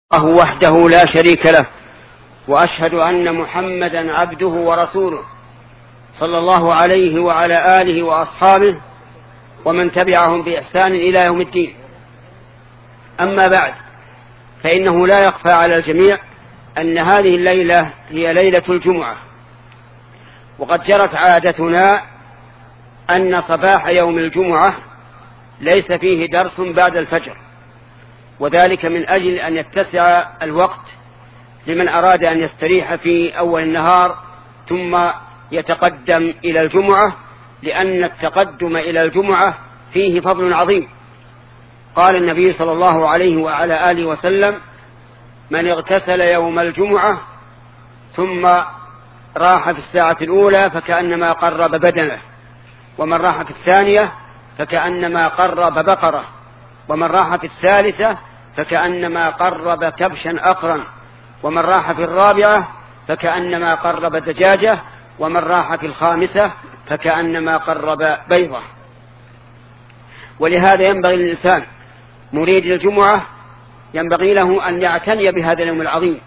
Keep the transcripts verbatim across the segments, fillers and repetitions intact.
الله وحده لا شريك له، وأشهد أن محمدا عبده ورسوله صلى الله عليه وعلى آله وأصحابه ومن تبعهم بإحسان إلى يوم الدين. أما بعد، فإنه لا يخفى على الجميع أن هذه الليلة هي ليلة الجمعة، وقد جرت عادتنا أن صباح يوم الجمعة ليس فيه درس بعد الفجر، وذلك من أجل أن يتسع الوقت لمن أراد أن يستريح في أول النهار ثم يتقدم إلى الجمعة، لأن التقدم إلى الجمعة فيه فضل عظيم. قال النبي صلى الله عليه وعلى آله وسلم: من اغتسل يوم الجمعة ثم راح في الساعة الأولى فكأنما قرب بدنه، ومن راح في الثانية فكأنما قرب بقرة، ومن راح في الثالثة فكأنما قرب كبشا أقرا، ومن راح في الرابعة فكأنما قرب دجاجة، ومن راح في الخامسة فكأنما قرب بيضة. ولهذا ينبغي للإنسان مريد الجمعة ينبغي له أن يعتني بهذا اليوم العظيم،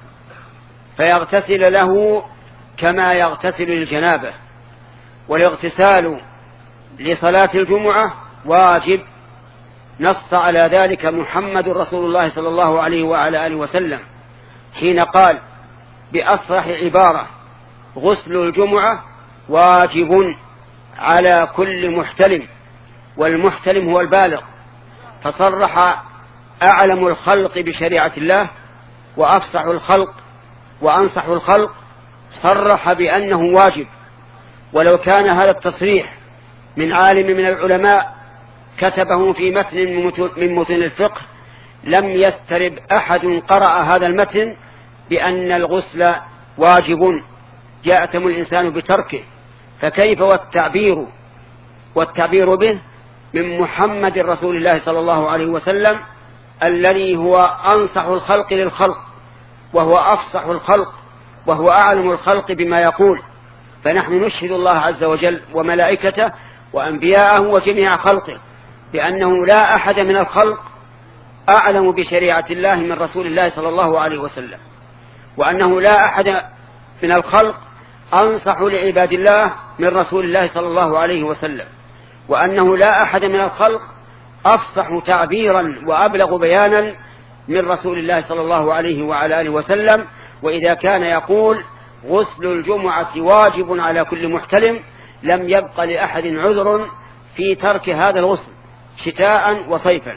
فيغتسل له كما يغتسل للجنابة. والاغتسال لصلاة الجمعة واجب، نص على ذلك محمد رسول الله صلى الله عليه وعلى آله وسلم حين قال بأصرح عبارة: غسل الجمعة واجب على كل محتلم، والمحتلم هو البالغ. فصرح أعلم الخلق بشريعة الله وأفصح الخلق وأنصح الخلق، صرح بأنه واجب. ولو كان هذا التصريح من عالم من العلماء كتبه في متن من متن الفقه لم يسترب أحد قرأ هذا المتن بأن الغسل واجب، يأثم الإنسان بتركه. فكيف والتعبير والتعبير به من محمد رسول الله صلى الله عليه وسلم الذي هو أنصح الخلق للخلق، وهو أفصح الخلق، وهو أعلم الخلق بما يقول. فنحن نشهد الله عز وجل وملائكته وأنبياءه وجميع خلقه بأنه لا أحد من الخلق أعلم بشريعة الله من رسول الله صلى الله عليه وسلم، وأنه لا أحد من الخلق أنصح لعباد الله من رسول الله صلى الله عليه وسلم، وأنه لا أحد من الخلق أفصح تعبيرا وأبلغ بيانا من رسول الله صلى الله عليه وعلى آله وسلم. وإذا كان يقول غسل الجمعة واجب على كل محتلم لم يبق لأحد عذر في ترك هذا الغسل شتاء وصيفا.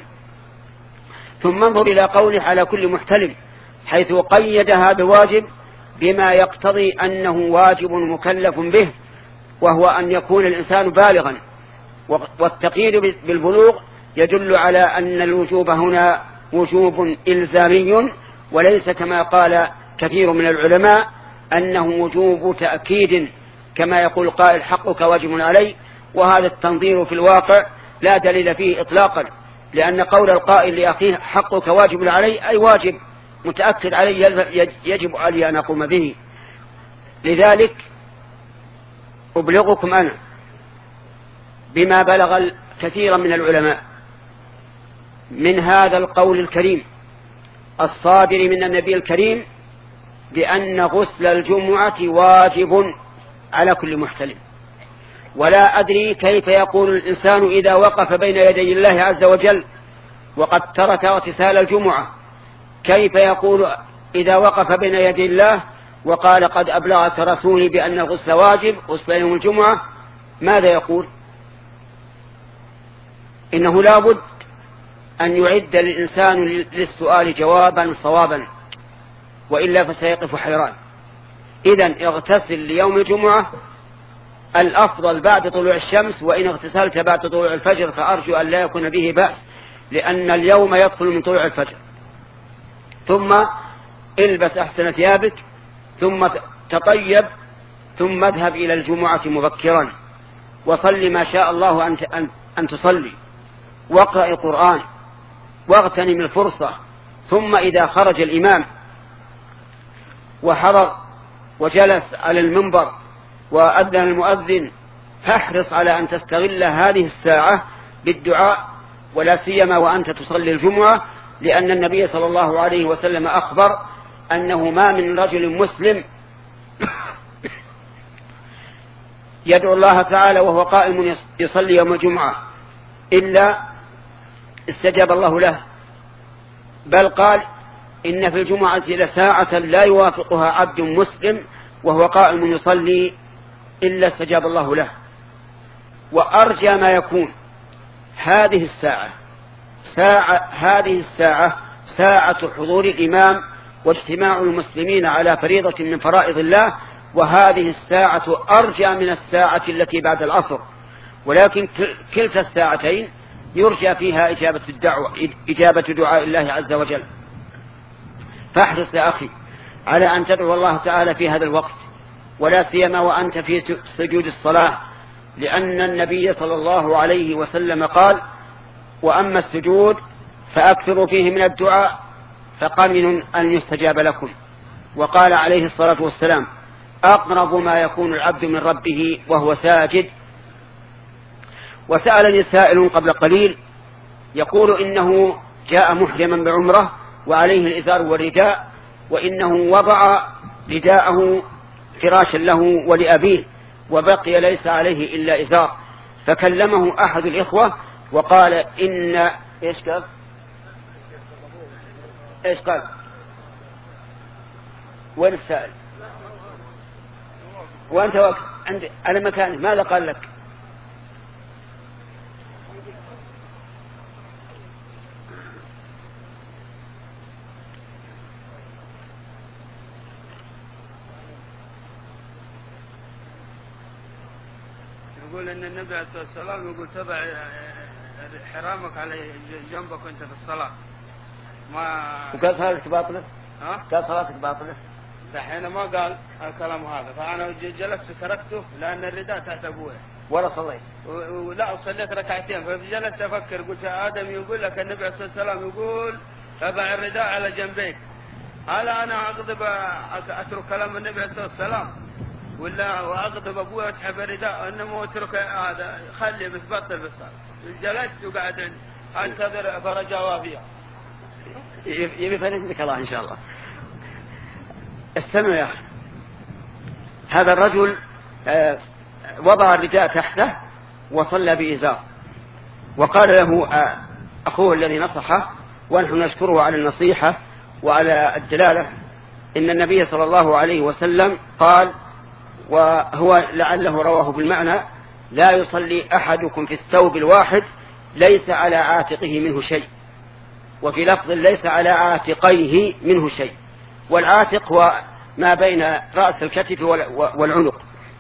ثم انظر إلى قوله على كل محتلم، حيث قيدها بواجب بما يقتضي أنه واجب مكلف به، وهو أن يكون الإنسان بالغا. والتقييد بالبلوغ يدل على أن الوجوب هنا وجوب إلزامي، وليس كما قال كثير من العلماء أنه وجوب تأكيد كما يقول قائل حقك واجب علي. وهذا التنظير في الواقع لا دليل فيه إطلاقا، لأن قول القائل لأخيه حقك واجب علي أي واجب متأكد علي يجب علي أن أقوم به. لذلك أبلغكم أنا بما بلغ كثيرا من العلماء من هذا القول الكريم الصادر من النبي الكريم بأن غسل الجمعة واجب على كل محتلم. ولا أدري كيف يقول الإنسان إذا وقف بين يدي الله عز وجل وقد ترك اغتسال الجمعة، كيف يقول إذا وقف بين يدي الله وقال قد أبلغك رسولي بأن الغسل واجب غسل يوم الجمعة؟ ماذا يقول؟ إنه لا بد أن يعد للإنسان للسؤال جوابا صوابا، وإلا فسيقف حيران. إذن اغتسل ليوم الجمعة، الأفضل بعد طلوع الشمس، وإن اغتسلت بعد طلوع الفجر فأرجو أن لا يكون به بأس، لأن اليوم يدخل من طلوع الفجر. ثم البس أحسن ثيابك، ثم تطيب، ثم اذهب إلى الجمعة مبكرا وصل ما شاء الله أن, أن, أن تصلي، واقرأ القرآن واغتنم الفرصة. ثم إذا خرج الإمام وحضر وجلس على المنبر وأذن المؤذن فاحرص على أن تستغل هذه الساعة بالدعاء، ولا سيما وأنت تصلي الجمعة، لأن النبي صلى الله عليه وسلم أخبر أنه ما من رجل مسلم يدعو الله تعالى وهو قائم يصلي يوم الجمعة إلا استجاب الله له، بل قال إن في الجمعة لساعة لا يوافقها عبد مسلم وهو قائم يصلي إلا استجاب الله له. وأرجى ما يكون هذه الساعة ساعة هذه الساعة ساعة حضور الإمام واجتماع المسلمين على فريضة من فرائض الله، وهذه الساعة أرجى من الساعة التي بعد العصر، ولكن كلتا الساعتين يرجى فيها إجابة الدعوة إجابة دعاء الله عز وجل. فاحرص يا أخي على أن تدعو الله تعالى في هذا الوقت، ولا سيما وأنت في سجود الصلاة، لأن النبي صلى الله عليه وسلم قال: وأما السجود فأكثروا فيه من الدعاء فقمن أن يستجاب لكم. وقال عليه الصلاة والسلام: أقرب ما يكون العبد من ربه وهو ساجد. وسألني سائل قبل قليل يقول إنه جاء محرما بعمرة وعليه الإزار والرداء، وإنه وضع رداءه فراشا له ولأبيه وبقي ليس عليه إلا إزار، فكلمه أحد الإخوة وقال إن إيش قال إيش قال وين السائل وأنت واقف عند على مكانه، ماذا قال لك؟ يقول أن النبي عليه الصلاة والسلام يقول تبع حرامك على جنبك وأنت في الصلاة. ما وقال صلاتك باطلة؟ ها؟ قال صلاتك باطلة؟ دحين ما قال الكلام هذا، فأنا جلست تركته لأن الرداء تحت أبوه. ولا صليت؟ ولا صليت ركعتين، فجلست أفكر قلت آدم يقول لك النبي عليه الصلاة والسلام يقول تبع الرداء على جنبيك، هل أنا أغضب أترك كلام النبي عليه الصلاة والسلام ولا وأغضب أبوه وأسحب الرداء؟ إنما أترك هذا خلي بس بطل بس. جلست وقعد أنتظر فرجا وافيا. يبي فنجدك الله إن شاء الله. استمع يا أخي، هذا الرجل وضع الرداء تحته وصلى بإزار، وقال له أخوه الذي نصحه، ونحن نشكره على النصيحة وعلى الدلالة، إن النبي صلى الله عليه وسلم قال، وهو لعله رواه بالمعنى: لا يصلي أحدكم في الثوب الواحد ليس على عاتقه منه شيء، وفي لفظ ليس على عاتقيه منه شيء، والعاتق هو ما بين رأس الكتف والعنق.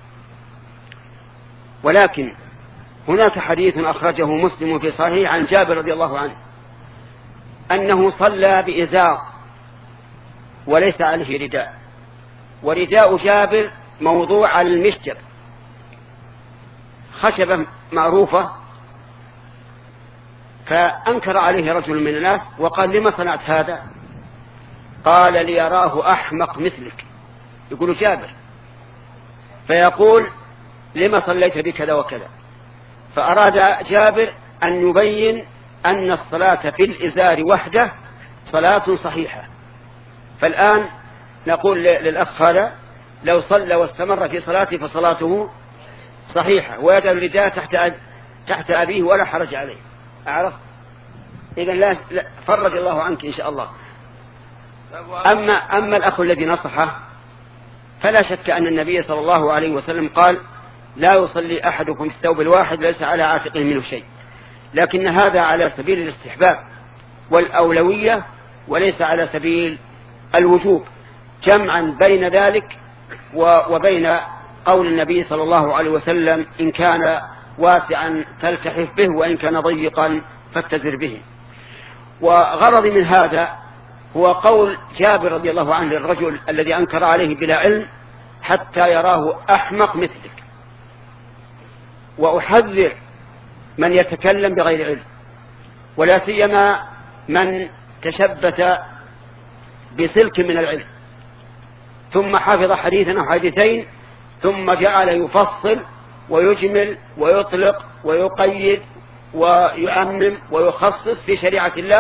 ولكن هناك حديث أخرجه مسلم في صحيح عن جابر رضي الله عنه أنه صلى بإزار وليس عليه رداء، ورداء جابر موضوع على المشجر، خشبة معروفة. فأنكر عليه رجل من الناس وقال: لما صنعت هذا؟ قال: ليراه أحمق مثلك. يقول جابر، فيقول: لما صليت بكذا وكذا؟ فأراد جابر أن يبين أن الصلاة في الإزار وحده صلاة صحيحة. فالآن نقول للأخ هذا: لو صلى واستمر في صلاته فصلاته صحيحة، ويجعل الرداء تحت تحت أبيه ولا حرج عليه. أعرف؟ إذن لا, لا فرج الله عنك إن شاء الله. أما, أما الأخ الذي نصحه فلا شك أن النبي صلى الله عليه وسلم قال: لا يصلي أحدكم في الثوب الواحد ليس على عاتقه منه شيء، لكن هذا على سبيل الاستحباب والأولوية وليس على سبيل الوجوب، جمعا بين ذلك وبين قول النبي صلى الله عليه وسلم: إن كان واسعا فالتحف به، وإن كان ضيقا فاتزر به. وغرض من هذا هو قول جابر رضي الله عنه للرجل الذي أنكر عليه بلا علم: حتى يراه أحمق مثلك. وأحذر من يتكلم بغير علم، ولا سيما من تشبث بسلك من العلم ثم حفظ حديثا أو حديثين ثم جعل يفصل ويجمل ويطلق ويقيد ويؤمم ويخصص في شريعة الله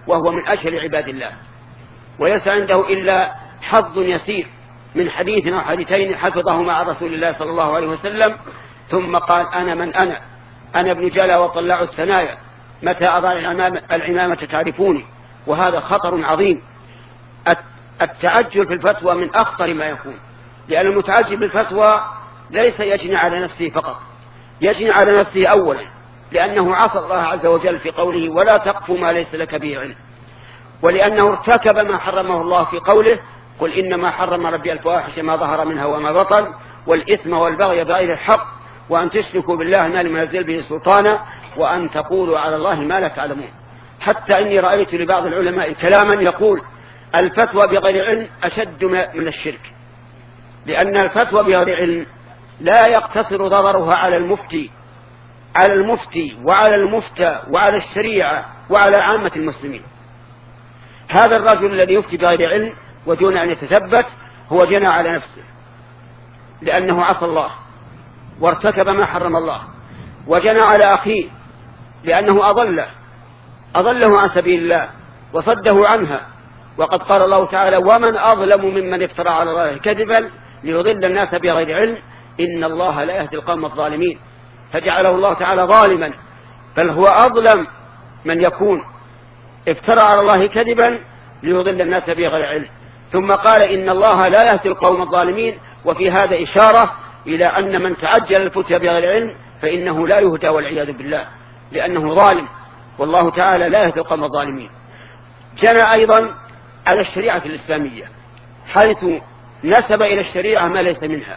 وهو من أشهر عباد الله، وليس عنده إلا حظ يسير من حديث أو حديثين حفظه مع رسول الله صلى الله عليه وسلم، ثم قال أنا من أنا أنا ابن جلا وطلع الثنايا، متى أضع العمامة تعرفوني. وهذا خطر عظيم. التعجل في الفتوى من أخطر ما يكون، لأن المتعجل بالفتوى ليس يجني على نفسه فقط، يجني على نفسه أولا لأنه عصى الله عز وجل في قوله ولا تقف ما ليس لك به علم، ولأنه ارتكب ما حرمه الله في قوله قل إنما حرم ربي الفواحش ما ظهر منها وما بطن والإثم والبغي بغير الحق وأن تشركوا بالله ما لم ينزل به سلطانا وأن تقولوا على الله ما لا تعلمون. حتى إني رأيت لبعض العلماء كلاما يقول الفتوى بغير علم أشد من الشرك، لأن الفتوى بغير علم لا يقتصر ضررها على المفتي على المفتي وعلى المفتى وعلى الشريعة وعلى عامة المسلمين. هذا الرجل الذي يفتي بغير علم ودون أن يتثبت هو جنى على نفسه، لأنه عصى الله وارتكب ما حرم الله، وجنى على أخيه لأنه أضله أضله عن سبيل الله وصده عنها. وقد قال الله تعالى ومن أظلم ممن افترى على الله كذبا ليضل الناس بغير علم إن الله لا يهدي القوم الظالمين. فجعله الله تعالى ظالما، بل هو أظلم من يكون افترى على الله كذبا ليضل الناس بغير علم. ثم قال إن الله لا يهدي القوم الظالمين، وفي هذا إشارة إلى أن من تعجل الفتيا بغير علم فإنه لا يهدى والعياذ بالله، لأنه ظالم، والله تعالى لا يهدي القوم الظالمين. جنى أيضا على الشريعة الإسلامية حيث نسب إلى الشريعة ما ليس منها،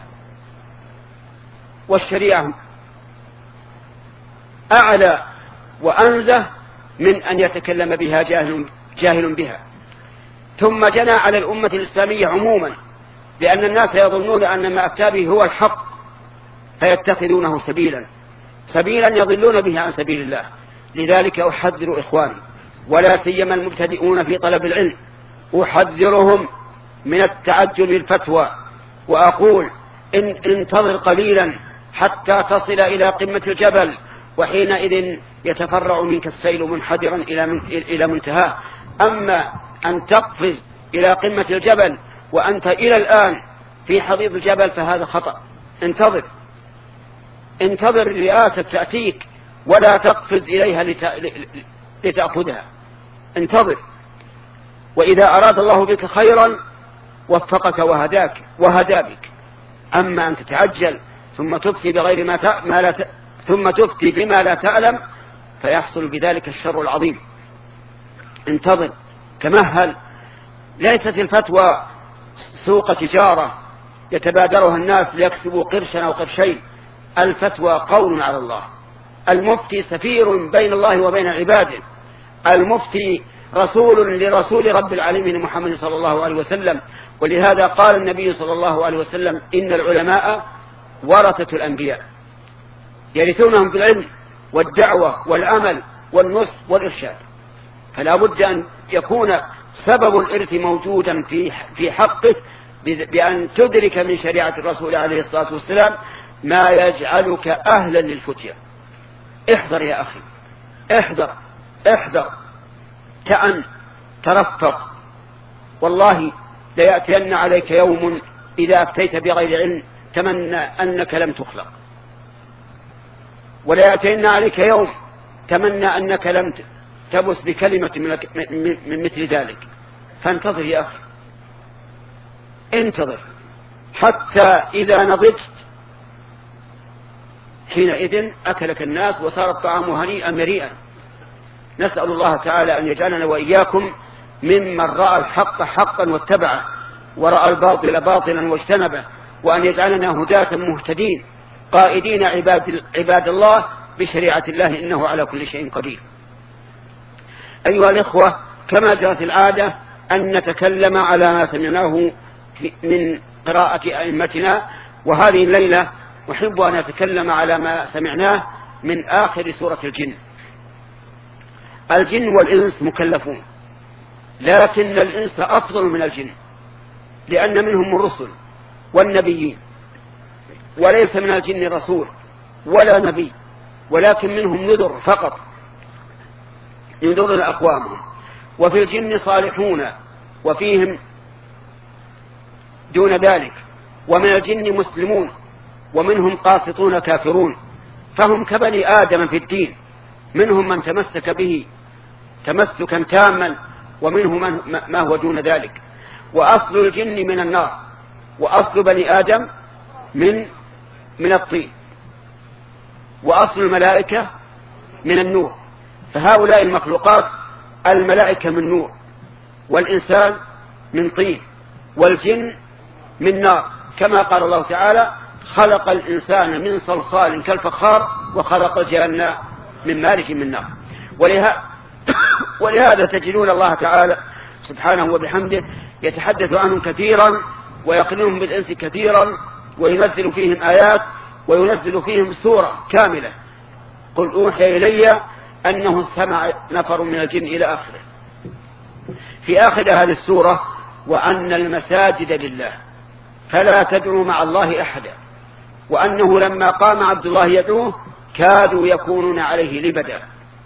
والشريعة أعلى وأنزه من أن يتكلم بها جاهل, جاهل بها. ثم جنى على الأمة الإسلامية عموما، لأن الناس يظنون أن ما أفتى به هو الحق فيتخذونه سبيلا سبيلا يضلون به عن سبيل الله. لذلك أحذر إخواني ولا سيما المبتدئون في طلب العلم، أحذرهم من التعجل بالفتوى، وأقول إن انتظر قليلا حتى تصل إلى قمة الجبل، وحينئذ يتفرع منك السيل منحدرا إلى منتهاه. أما أن تقفز إلى قمة الجبل وأنت إلى الآن في حضيض الجبل فهذا خطأ. انتظر انتظر الرئاسة تأتيك ولا تقفز إليها لتأخذها، انتظر. وإذا أراد الله بك خيرا وفقك وهداك وهدى بك. أما أن تتعجل ثم تفتي بغير ما, ت... ما لا ت... ثم تفتي بما لا تعلم فيحصل بذلك الشر العظيم. انتظر، تمهل. ليست الفتوى سوق تجارة يتبادرها الناس ليكسبوا قرشا أو قرشين. الفتوى قول على الله. المفتي سفير بين الله وبين عباده. المفتي رسول لرسول رب العالمين محمد صلى الله عليه وسلم. ولهذا قال النبي صلى الله عليه وسلم إن العلماء ورثة الأنبياء يرثونهم بالعلم والدعوة والأمل والنصح والإرشاد. فلا بد أن يكون سبب الإرث موجودا في في حقه بأن تدرك من شريعة الرسول عليه الصلاة والسلام ما يجعلك أهلا للفتية. احذر يا أخي، احذر احذر تأن ترفق. والله ليأتين عليك يوم إذا أفتيت بغير علم تمنى أنك لم تخلق، وليأتين عليك يوم تمنى أنك لم تبث بكلمة من مثل ذلك. فانتظر يا أخي، انتظر حتى إذا نضجت حينئذ أكلك الناس وصار الطعام هنيئا مريئا. نسأل الله تعالى أن يجعلنا وإياكم ممن رأى الحق حقا واتبعه ورأى الباطل باطلا واجتنبه، وأن يجعلنا هداة مهتدين قائدين عباد, عباد الله بشريعة الله إنه على كل شيء قدير. أيها الإخوة، كما جرت العادة أن نتكلم على ما سمعناه من قراءة أئمتنا، وهذه الليلة أحب أن أتكلم على ما سمعناه من آخر سورة الجن. الجن والإنس مكلفون، لكن الإنس أفضل من الجن لأن منهم الرسل والنبيين، وليس من الجن رسول ولا نبي، ولكن منهم نذر فقط ينذرون أقوامهم. وفي الجن صالحون وفيهم دون ذلك، ومن الجن مسلمون ومنهم قاسطون كافرون، فهم كبني آدم في الدين، منهم من تمسك به تمسكا تاما ومنهم من ما هو دون ذلك. وأصل الجن من النار، وأصل بني آدم من من الطين، وأصل الملائكة من النور. فهؤلاء المخلوقات الملائكة من نور، والإنسان من طين، والجن من نار، كما قال الله تعالى: خلق الإنسان من صلصال كالفخار وخلق الجن من مارج من نار. ولهذا, ولهذا تجدون الله تعالى سبحانه وبحمده يتحدث عنهم كثيرا، ويقرنهم بالإنس كثيرا، وينزل فيهم آيات، وينزل فيهم سورة كاملة: قل أوحي إلي أنه استمع نفر من الجن إلى آخره. في آخر هذه السورة: وأن المساجد لله فلا تدعوا مع الله أحدا، وأنه لما قام عبد الله يدعوه كادوا يكونون عليه لبدا.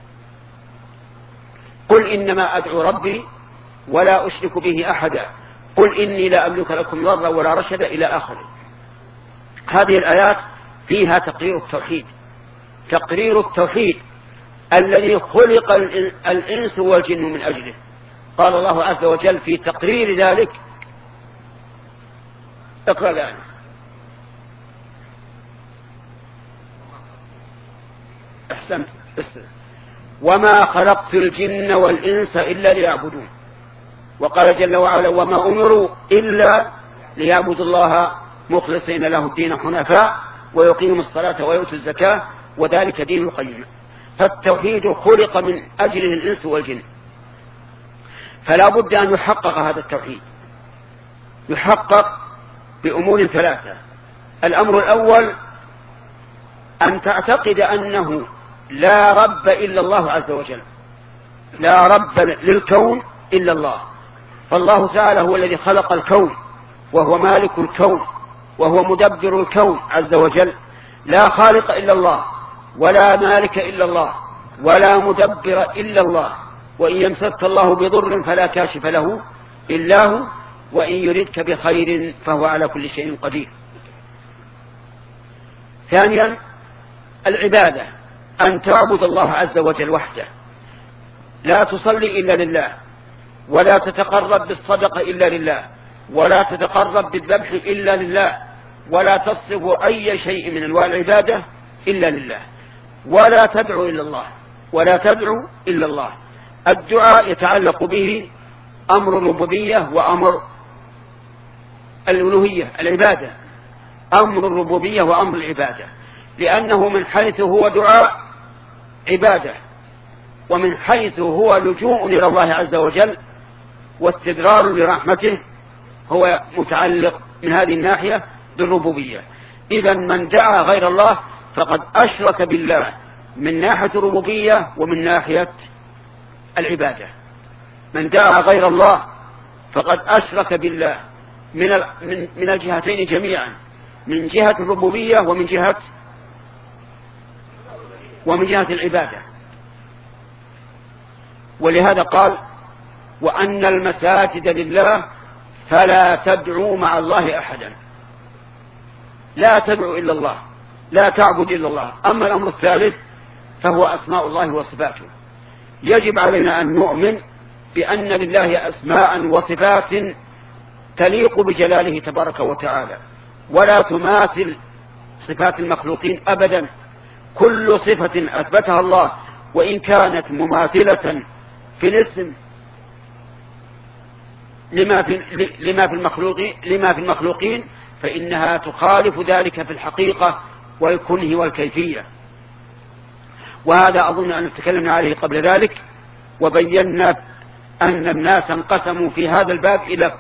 قل إنما أدعو ربي ولا أشرك به أحدا، قل إني لا أملك لكم ضرا ولا رشدا إلى آخره. هذه الآيات فيها تقرير التوحيد، تقرير التوحيد الذي خلق الإنس والجن من أجله. قال الله عز وجل في تقرير ذلك: اقرأ الآن: أحسنت، وما خلقت الجن والإنس إلا ليعبدون. وقال جل وعلا: وما أمروا إلا ليعبدوا الله مخلصين له الدين حنفاء ويقيموا الصلاة ويؤتوا الزكاة وذلك دين القيم. فالتوحيد خلق من أجله الإنس والجن، فلا بد أن يحقق هذا التوحيد. يحقق بأمور ثلاثة: الأمر الأول أن تعتقد أنه لا رب إلا الله عز وجل، لا رب للكون إلا الله، فالله تعالى هو الذي خلق الكون، وهو مالك الكون، وهو مدبر الكون عز وجل. لا خالق إلا الله، ولا مالك إلا الله، ولا مدبر إلا الله. وإن يمسك الله بضر فلا كاشف له إلا هو، وإن يردك بخير فهو على كل شيء قدير. ثانيا العبادة، أن تعبد الله عز وجل وحده، لا تصلي إلا لله، ولا تتقرب بالصدقة إلا لله، ولا تتقرب بالذبح إلا لله، ولا تصرف أي شيء من أنواع العبادة إلا لله، ولا تدعو إلا الله، ولا تدعو إلا الله. الدعاء يتعلق به أمر الربوبية وأمر الألوهية، العبادة أمر الربوبية وأمر العبادة، لأنه من حيث هو دعاء عبادة، ومن حيث هو لجوء إلى الله عز وجل واستدرار لرحمته هو متعلق من هذه الناحية بالربوبية. إذا من دعا غير الله فقد أشرك بالله من ناحية الربوبية ومن ناحية العبادة. من دعا غير الله فقد أشرك بالله من من الجهتين جميعا، من جهة الربوبية ومن جهة ومن جهة العبادة. ولهذا قال: وأن المساجد لله فلا تدعوا مع الله أحدا. لا تدعو إلا الله، لا تعبد إلا الله. أما الأمر الثالث فهو أسماء الله وصفاته. يجب علينا أن نؤمن بأن لله أسماء وصفات تليق بجلاله تبارك وتعالى، ولا تماثل صفات المخلوقين أبدا. كل صفة أثبتها الله وإن كانت مماثلة في الاسم لما في, لما في المخلوقين لما في المخلوقين فإنها تخالف ذلك في الحقيقة والكنه والكيفية. وهذا أظن أن تكلمنا عليه قبل ذلك، وبينا أن الناس انقسموا في هذا الباب إلى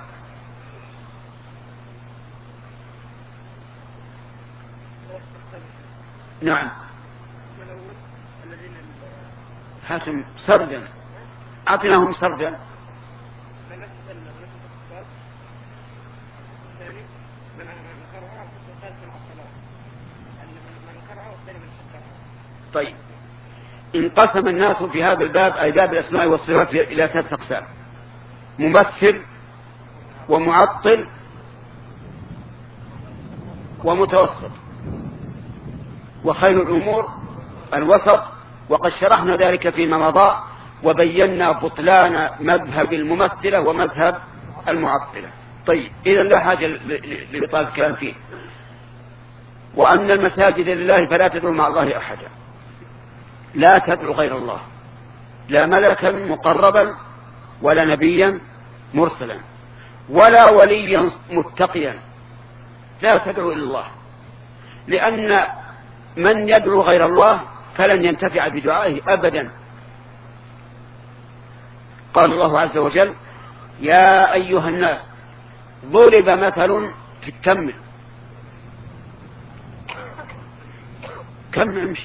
نعم هاتم سردا، أعطناهم سردا. طيب، انقسم الناس في هذا الباب أي باب الأسماء والصفات إلى ثلاثة أقسام: ممثل ومعطل ومتوسط، وخير الأمور الوسط. وقد شرحنا ذلك فيما مضى وبينا بطلان مذهب الممثلة ومذهب المعطلة. طيب، إذن لا حاجة لإطالة الكلام فيه. وأن المساجد لله فلا تدعوا مع الله أحدا، لا تدعوا غير الله، لا ملكا مقربا ولا نبيا مرسلا ولا وليا متقيا، لا تدعوا إلا الله، لأن من يدعو غير الله فلن ينتفع بدعائه أبدا. قال الله عز وجل: يا أيها الناس ضرب مثل. تكمل كمل امشي.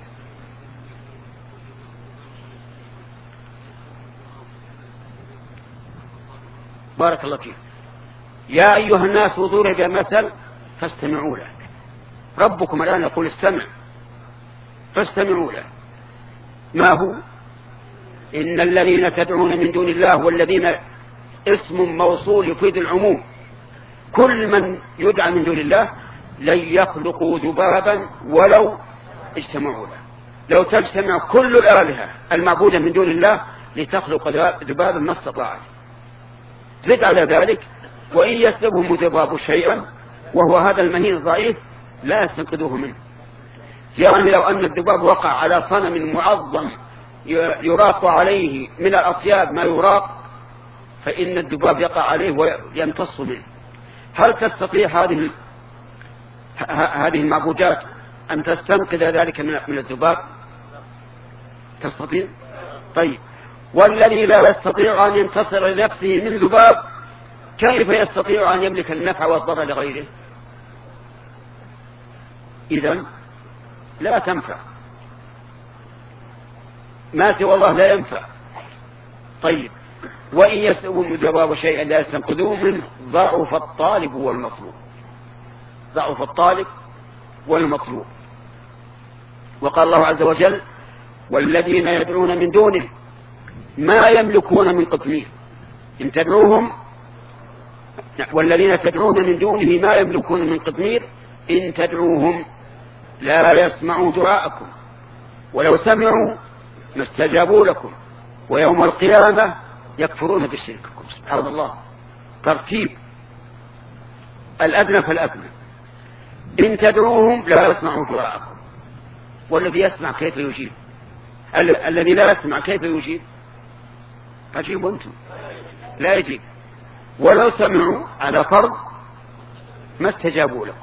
بارك الله فيك. يا أيها الناس ضرب مثل فاستمعوا له. ربكم الآن يقول استمع، فاستمعوا له. ما هو؟ إن الذين تدعون من دون الله، والذين اسم موصول يفيد العموم، كل من يدعى من دون الله لن يخلقوا ذبابا ولو اجتمعوا له. لو تجتمع كل الآلهة المعبودة من دون الله لتخلق ذبابا ما استطاعت. زد على ذلك: وإن يسلبهم الذباب شيئا وهو هذا المهين الضعيف لا يستنقذوه منه. يعني لو أن الذباب وقع على صنم معظم يراق عليه من الأطياب ما يراق، فإن الذباب يقع عليه ويمتص منه. هل تستطيع هذه هذه المعبودات أن تستنقذ ذلك من الذباب؟ تستطيع؟ طيب، والذي لا يستطيع أن ينتصر لنفسه من ذباب كيف يستطيع أن يملك النفع والضر لغيره؟ إذن لا تنفع، ما سوى الله لا ينفع. طيب، وإن يسلبهم الذباب شيئا لا يستنقذوه منه ضعف الطالب والمطلوب. ضعف الطالب والمطلوب. وقال الله عز وجل: والذين يدعون من دونه ما يملكون من قطمير إن تدعوهم. والذين تدعون من دونه ما يملكون من قطمير إن تدعوهم لا يسمعوا دعاءكم ولو سمعوا ما استجابوا لكم ويوم القيامة يكفرون بشرككم. سبحان الله، ترتيب الأدنى فالأدنى. إن تدعوهم لا يسمعوا دعاءكم، والذي يسمع كيف يجيب؟ الذي لا يسمع كيف يجيب؟ أجيبوا أنتم، لا يجيب. ولو سمعوا على فرض ما استجابوا لكم.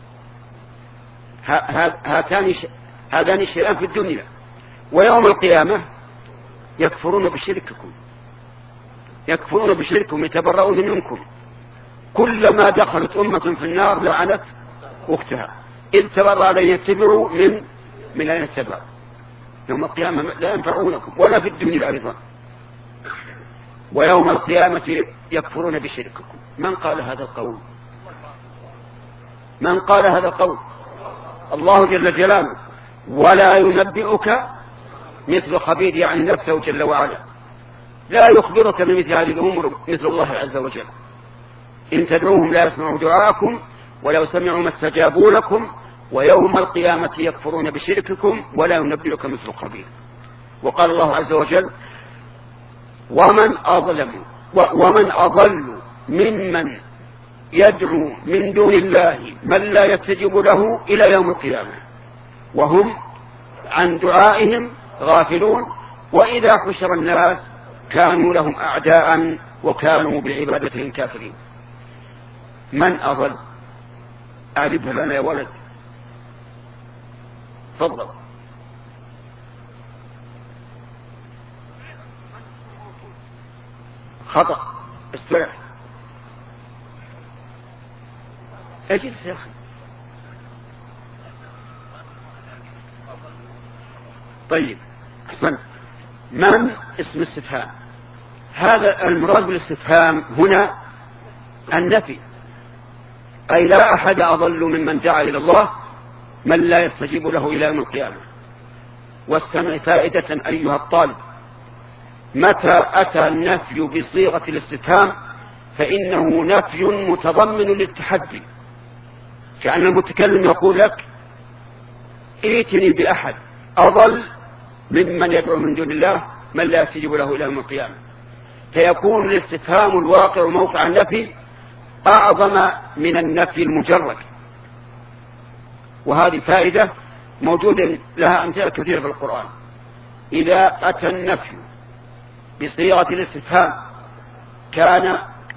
هاتان هذان الشيئان في الدنيا، ويوم القيامة يكفرون بشرككم، يكفرون بشرككم يتبرؤون منكم. كلما دخلت أمة في النار لعنت أختها إذ تبرأ لن يتبعوا من من أين يتبعوا. يوم القيامة لا ينفعونكم ولا في الدنيا أيضا. ويوم القيامة يكفرون بشرككم. من قال هذا القول؟ من قال هذا القول؟ الله جل جلاله. ولا ينبئك مثل خبير، يعني نفسه جل وعلا. لا يخبرك بمثل هذه الأمور مثل الله عز وجل. إن تدعوهم لا يسمعوا دعاءكم ولو سمعوا ما استجابوا لكم ويوم القيامة يكفرون بشرككم ولا ينبئك مثل خبير. وقال الله عز وجل: ومن أظلم ومن أضل ممن يدعو من دون الله من لا يستجيب له إلى يوم القيامة وهم عن دعائهم غافلون وإذا حشر الناس كانوا لهم أعداء وكانوا بعبادتهم كافرين. من أضل؟ أعرفها لنا يا ولد، تفضل. خطأ، استرح. اجلس يا أخي. طيب، أحسن. من اسم استفهام. هذا المراد بالاستفهام هنا النفي، أي لا أحد أضل ممن دعا إلى الله من لا يستجيب له إلى يوم القيامة. واستمع فائدة أيها الطالب. متى أتى النفي بصيغة الاستفهام فإنه نفي متضمن للتحدي، كأن المتكلم يقول لك ائتني بأحد أضل ممن يدعو من دون الله من لا يستجيب له إلى يوم القيامة، فيكون الاستفهام الواقع موقع النفي أعظم من النفي المجرد. وهذه فائدة موجودة لها أمثلة كثيرة في القرآن. إذا أتى النفي بصيغة الاستفهام كان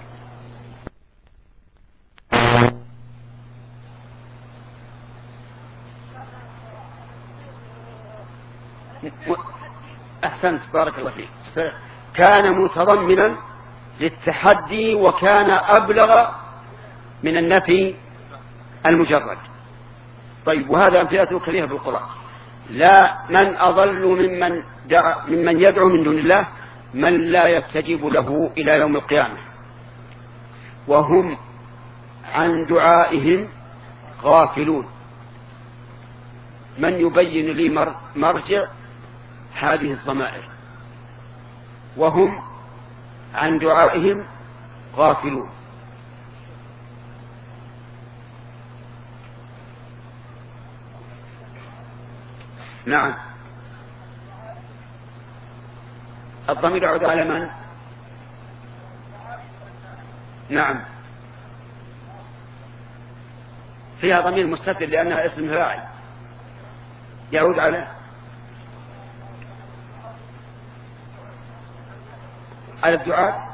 أحسنت بارك الله فيك، كان متضمنا للتحدي وكان أبلغ من النفي المجرد. طيب، وهذا أمثلته كثيرة في القرآن. لا من أضل ممن, ممن يدعو من دون الله من لا يستجيب له إلى يوم القيامة وهم عن دعائهم غافلون. من يبين لي مرجع هذه الضمائر؟ وهم عن دعائهم غافلون. نعم، الضمير يعود على من؟ نعم، فيها ضمير مستتر لأنها اسم فاعل يعود على على الدعاة.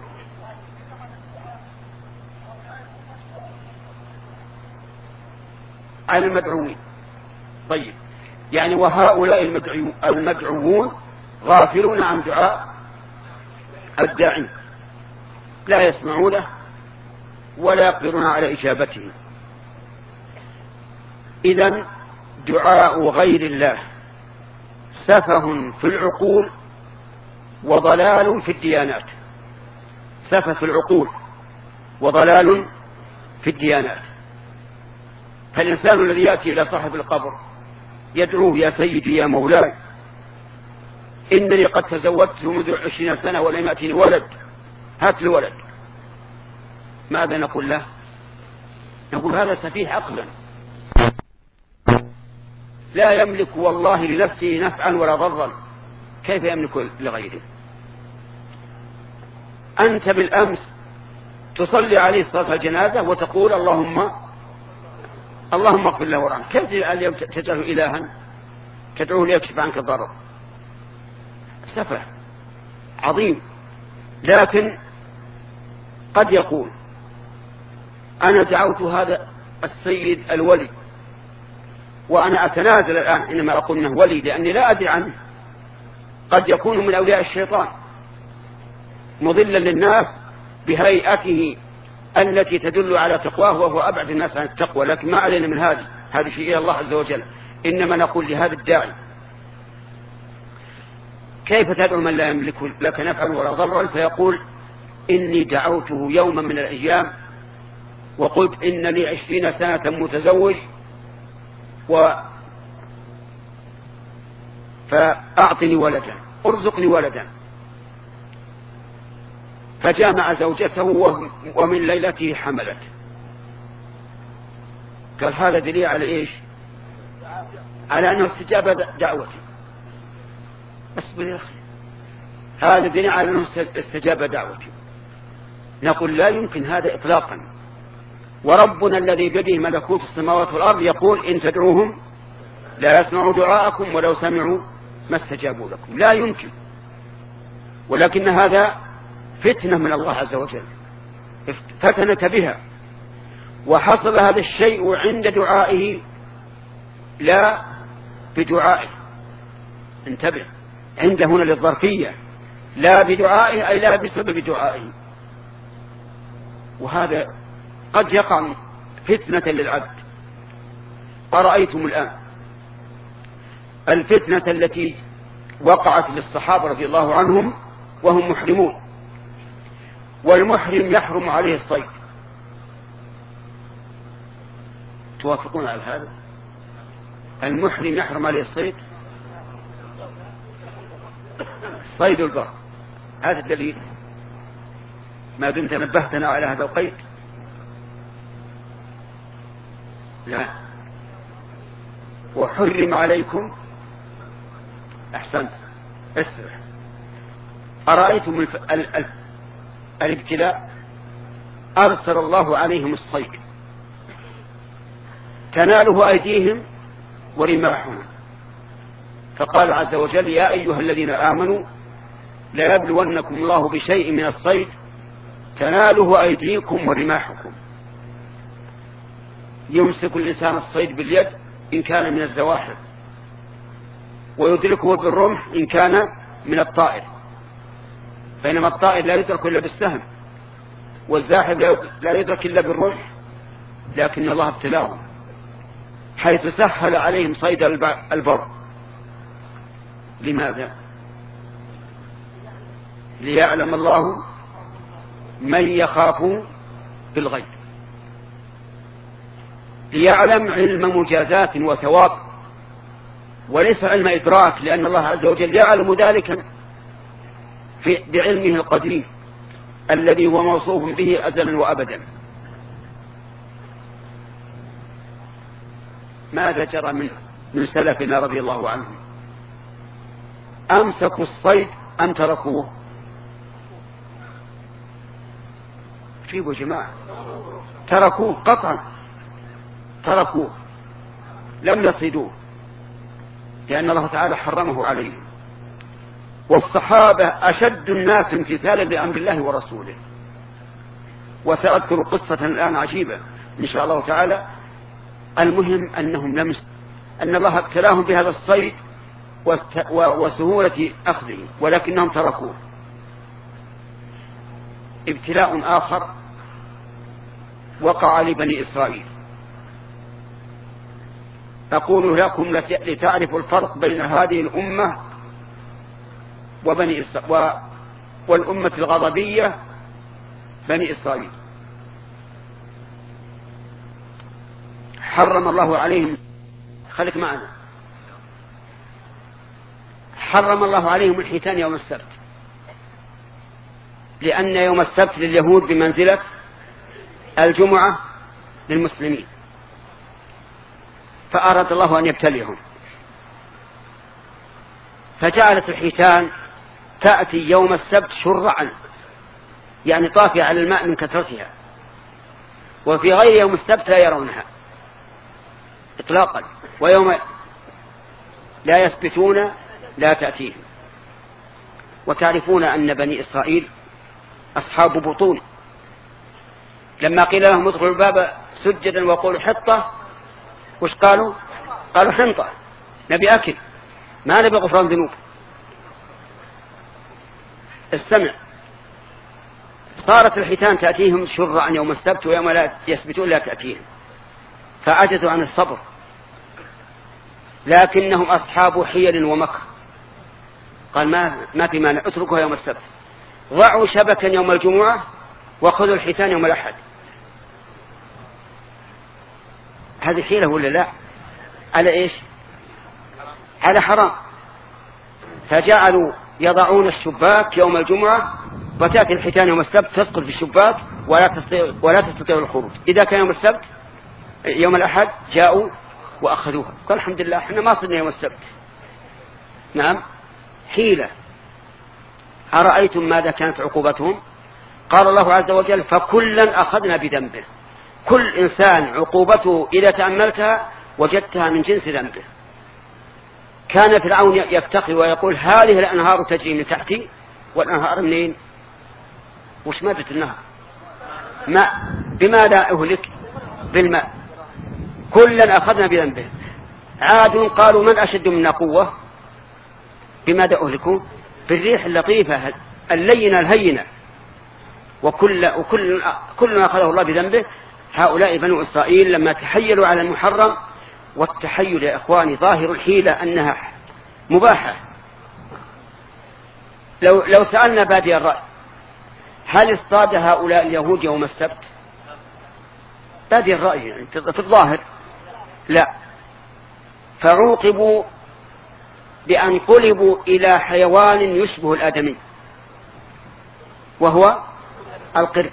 على المدعوين. طيب، يعني وهؤلاء المدعوون غافلون عن دعاء الداعين، لا يسمعونه ولا يقدرون على إجابته. إذن دعاء غير الله سفه في العقول وضلال في الديانات. سفه في العقول وضلال في الديانات. فالإنسان الذي يأتي إلى صاحب القبر يدعوه يا سيدي يا مولاي إنني قد تزوجت منذ عشرين سنة ولم يأتني ولد، هات لي ولد، ماذا نقول له؟ نقول هذا سفيه عقلا، لا يملك والله لنفسه نفعا ولا ضرا، كيف يملك لغيره؟ أنت بالأمس تصلي عليه صلاة الجنازة وتقول اللهم اللهم اغفر له ورحمه، كيف اليوم تجعله إلها تدعوه ليكشف عنك الضرر؟ سفه عظيم. لكن قد يقول أنا دعوت هذا السيد الولي وأنا أتنازل الآن، إنما أقول إنه ولي لأني لا أدري عنه، قد يكون من أولياء الشيطان مضلا للناس بهيئته التي تدل على تقواه وهو أبعد الناس عن التقوى، لكن ما علينا من هذه هذا شيء إلى الله عز وجل. إنما نقول لهذا الداعي كيف تدعو من لا يملك لك نفعا ولا ضرا؟ فيقول إني دعوته يوما من الأيام وقلت إن لي عشرين سنة متزوج و فأعطني ولدا، ارزقني ولدا، فجامع زوجته ومن ليلته حملت. قال هذا دليل على إيش؟ على أنه استجاب دعوتي. اصبر يا أخي، هذا دليل على أنه استجاب دعوتي. نقول لا يمكن هذا إطلاقا، وربنا الذي بيده ملكوت السماوات والأرض يقول إن تدعوهم لا يسمعوا دعاءكم ولو سمعوا ما استجابوا لكم، لا يمكن. ولكن هذا فتنة من الله عز وجل، فتنك بها، وحصل هذا الشيء عند دعائه لا بدعائه. انتبه، عند هنا للظرفية، لا بدعائه أي لا بسبب دعائه. وهذا قد يقع فتنة للعبد. أرأيتم الآن الفتنة التي وقعت للصحابة رضي الله عنهم وهم محرمون، والمحرم يحرم عليه الصيد. توافقون على هذا؟ المحرم يحرم عليه الصيد؟ صيد البر. هذا الدليل ما دمت نبهتنا على هذا القيد. لا. وحرم عليكم أحسنت اسرع. أرأيتم الف... ال... ال... الابتلاء أرسل الله عليهم الصيد تناله أيديهم ورماحهم، فقال عز وجل يا أيها الذين آمنوا لا يبلونكم الله بشيء من الصيد تناله أيديكم ورماحكم. يمسك الإنسان الصيد باليد إن كان من الزواحف، ويدركه بالرمح إن كان من الطائر، بينما الطائر لا يدرك إلا بالسهم، والزاحف لا يدرك إلا بالرمح. لكن الله ابتلاهم حيث سهل عليهم صيد البر. لماذا؟ ليعلم الله من يخاف بالغيب، ليعلم علم مجازات وثواب، وليس علم إدراك، لأن الله عز وجل يعلم ذلك في بعلمه القديم الذي هو موصوف به أزلا وأبدا. ماذا جرى من من سلفنا رضي الله عنهم؟ أمسكوا الصيد أم تركوه؟ جيبوا جماعة، تركوه قطعا، تركوه لم يصيدوه، لأن الله تعالى حرمه عليهم. والصحابة أشد الناس امتثالا لأمر الله ورسوله. وسأذكر قصة الآن عجيبة إن شاء الله تعالى. المهم أنهم لم أن الله ابتلاهم بهذا الصيد وسهولة أخذه، ولكنهم تركوه. ابتلاء آخر وقع لبني إسرائيل. أقول لكم لتعرفوا الفرق بين هذه الأمة وبني إسرائيل والأمة الغضبية بني إسرائيل. حرم الله عليهم، خليك معنا، حرم الله عليهم الحيتان يوم السبت، لأن يوم السبت لليهود بمنزلة الجمعة للمسلمين، فأراد الله أن يبتليهم، فجعلت الحيتان تأتي يوم السبت شرعا، يعني طافية على الماء من كثرتها، وفي غير يوم السبت لا يرونها إطلاقا، ويوم لا يثبتون لا تأتيهم. وتعرفون أن بني إسرائيل أصحاب بطون، لما قيل لهم ادخلوا الباب سجدا وقولوا حطة، وش قالوا؟ قالوا حنطة، نبي أكل، ما نبي غفران ذنوب. استمع، صارت الحيتان تأتيهم شرعا يوم السبت، ويوم لا يثبتون لا تأتيهم، فعجزوا عن الصبر، لكنهم أصحاب حيل ومكر. قال ما ما في مانع، اتركوها يوم السبت، ضعوا شبكا يوم الجمعة وخذوا الحيتان يوم الأحد. هذه حيلة ولا لا؟ على إيش؟ على حرام. فجعلوا يضعون الشباك يوم الجمعة، وتأتي الحيتان يوم السبت تسقط في الشباك ولا تستطيع ولا تستطيع الخروج. إذا كان يوم السبت يوم الأحد جاءوا وأخذوها، قال الحمد لله احنا ما صدنا يوم السبت. نعم، حيلة. أرأيتم ماذا كانت عقوبتهم؟ قال الله عز وجل فكلا أخذنا بذنبه. كل إنسان عقوبته إذا تأملتها وجدتها من جنس ذنبه. كان فرعون يفتخر ويقول هذه الأنهار تجري من تحتي، والأنهار منين؟ وش مادة النهر؟ ماء. بماذا أهلك؟ بالماء. كلا أخذنا بذنبه. عاد قالوا من أشد منا قوة؟ بماذا أهلكوا؟ بالريح اللطيفة اللينة الهينة. وكل وكل كل ما أخذه الله بذنبه. هؤلاء بنو إسرائيل لما تحيلوا على المحرم، والتحيل يا إخواني ظاهر الحيلة أنها مباحة. لو لو سألنا بادي الرأي هل اصطاد هؤلاء اليهود يوم السبت؟ بادي الرأي يعني في الظاهر لا، فعوقبوا بأن قلبوا إلى حيوان يشبه الآدمي وهو القرد.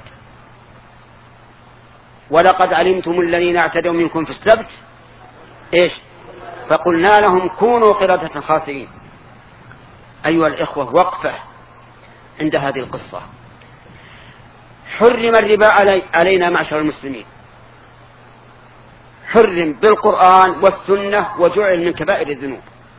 ولقد علمتم الذين اعتدوا منكم في السبت إيش فقلنا لهم كونوا قردة خاسئين. أيها الإخوة، وقفة عند هذه القصة. حرم الربا علي علينا معشر المسلمين، حرم بالقرآن والسنة وجعل من كبائر الذنوب.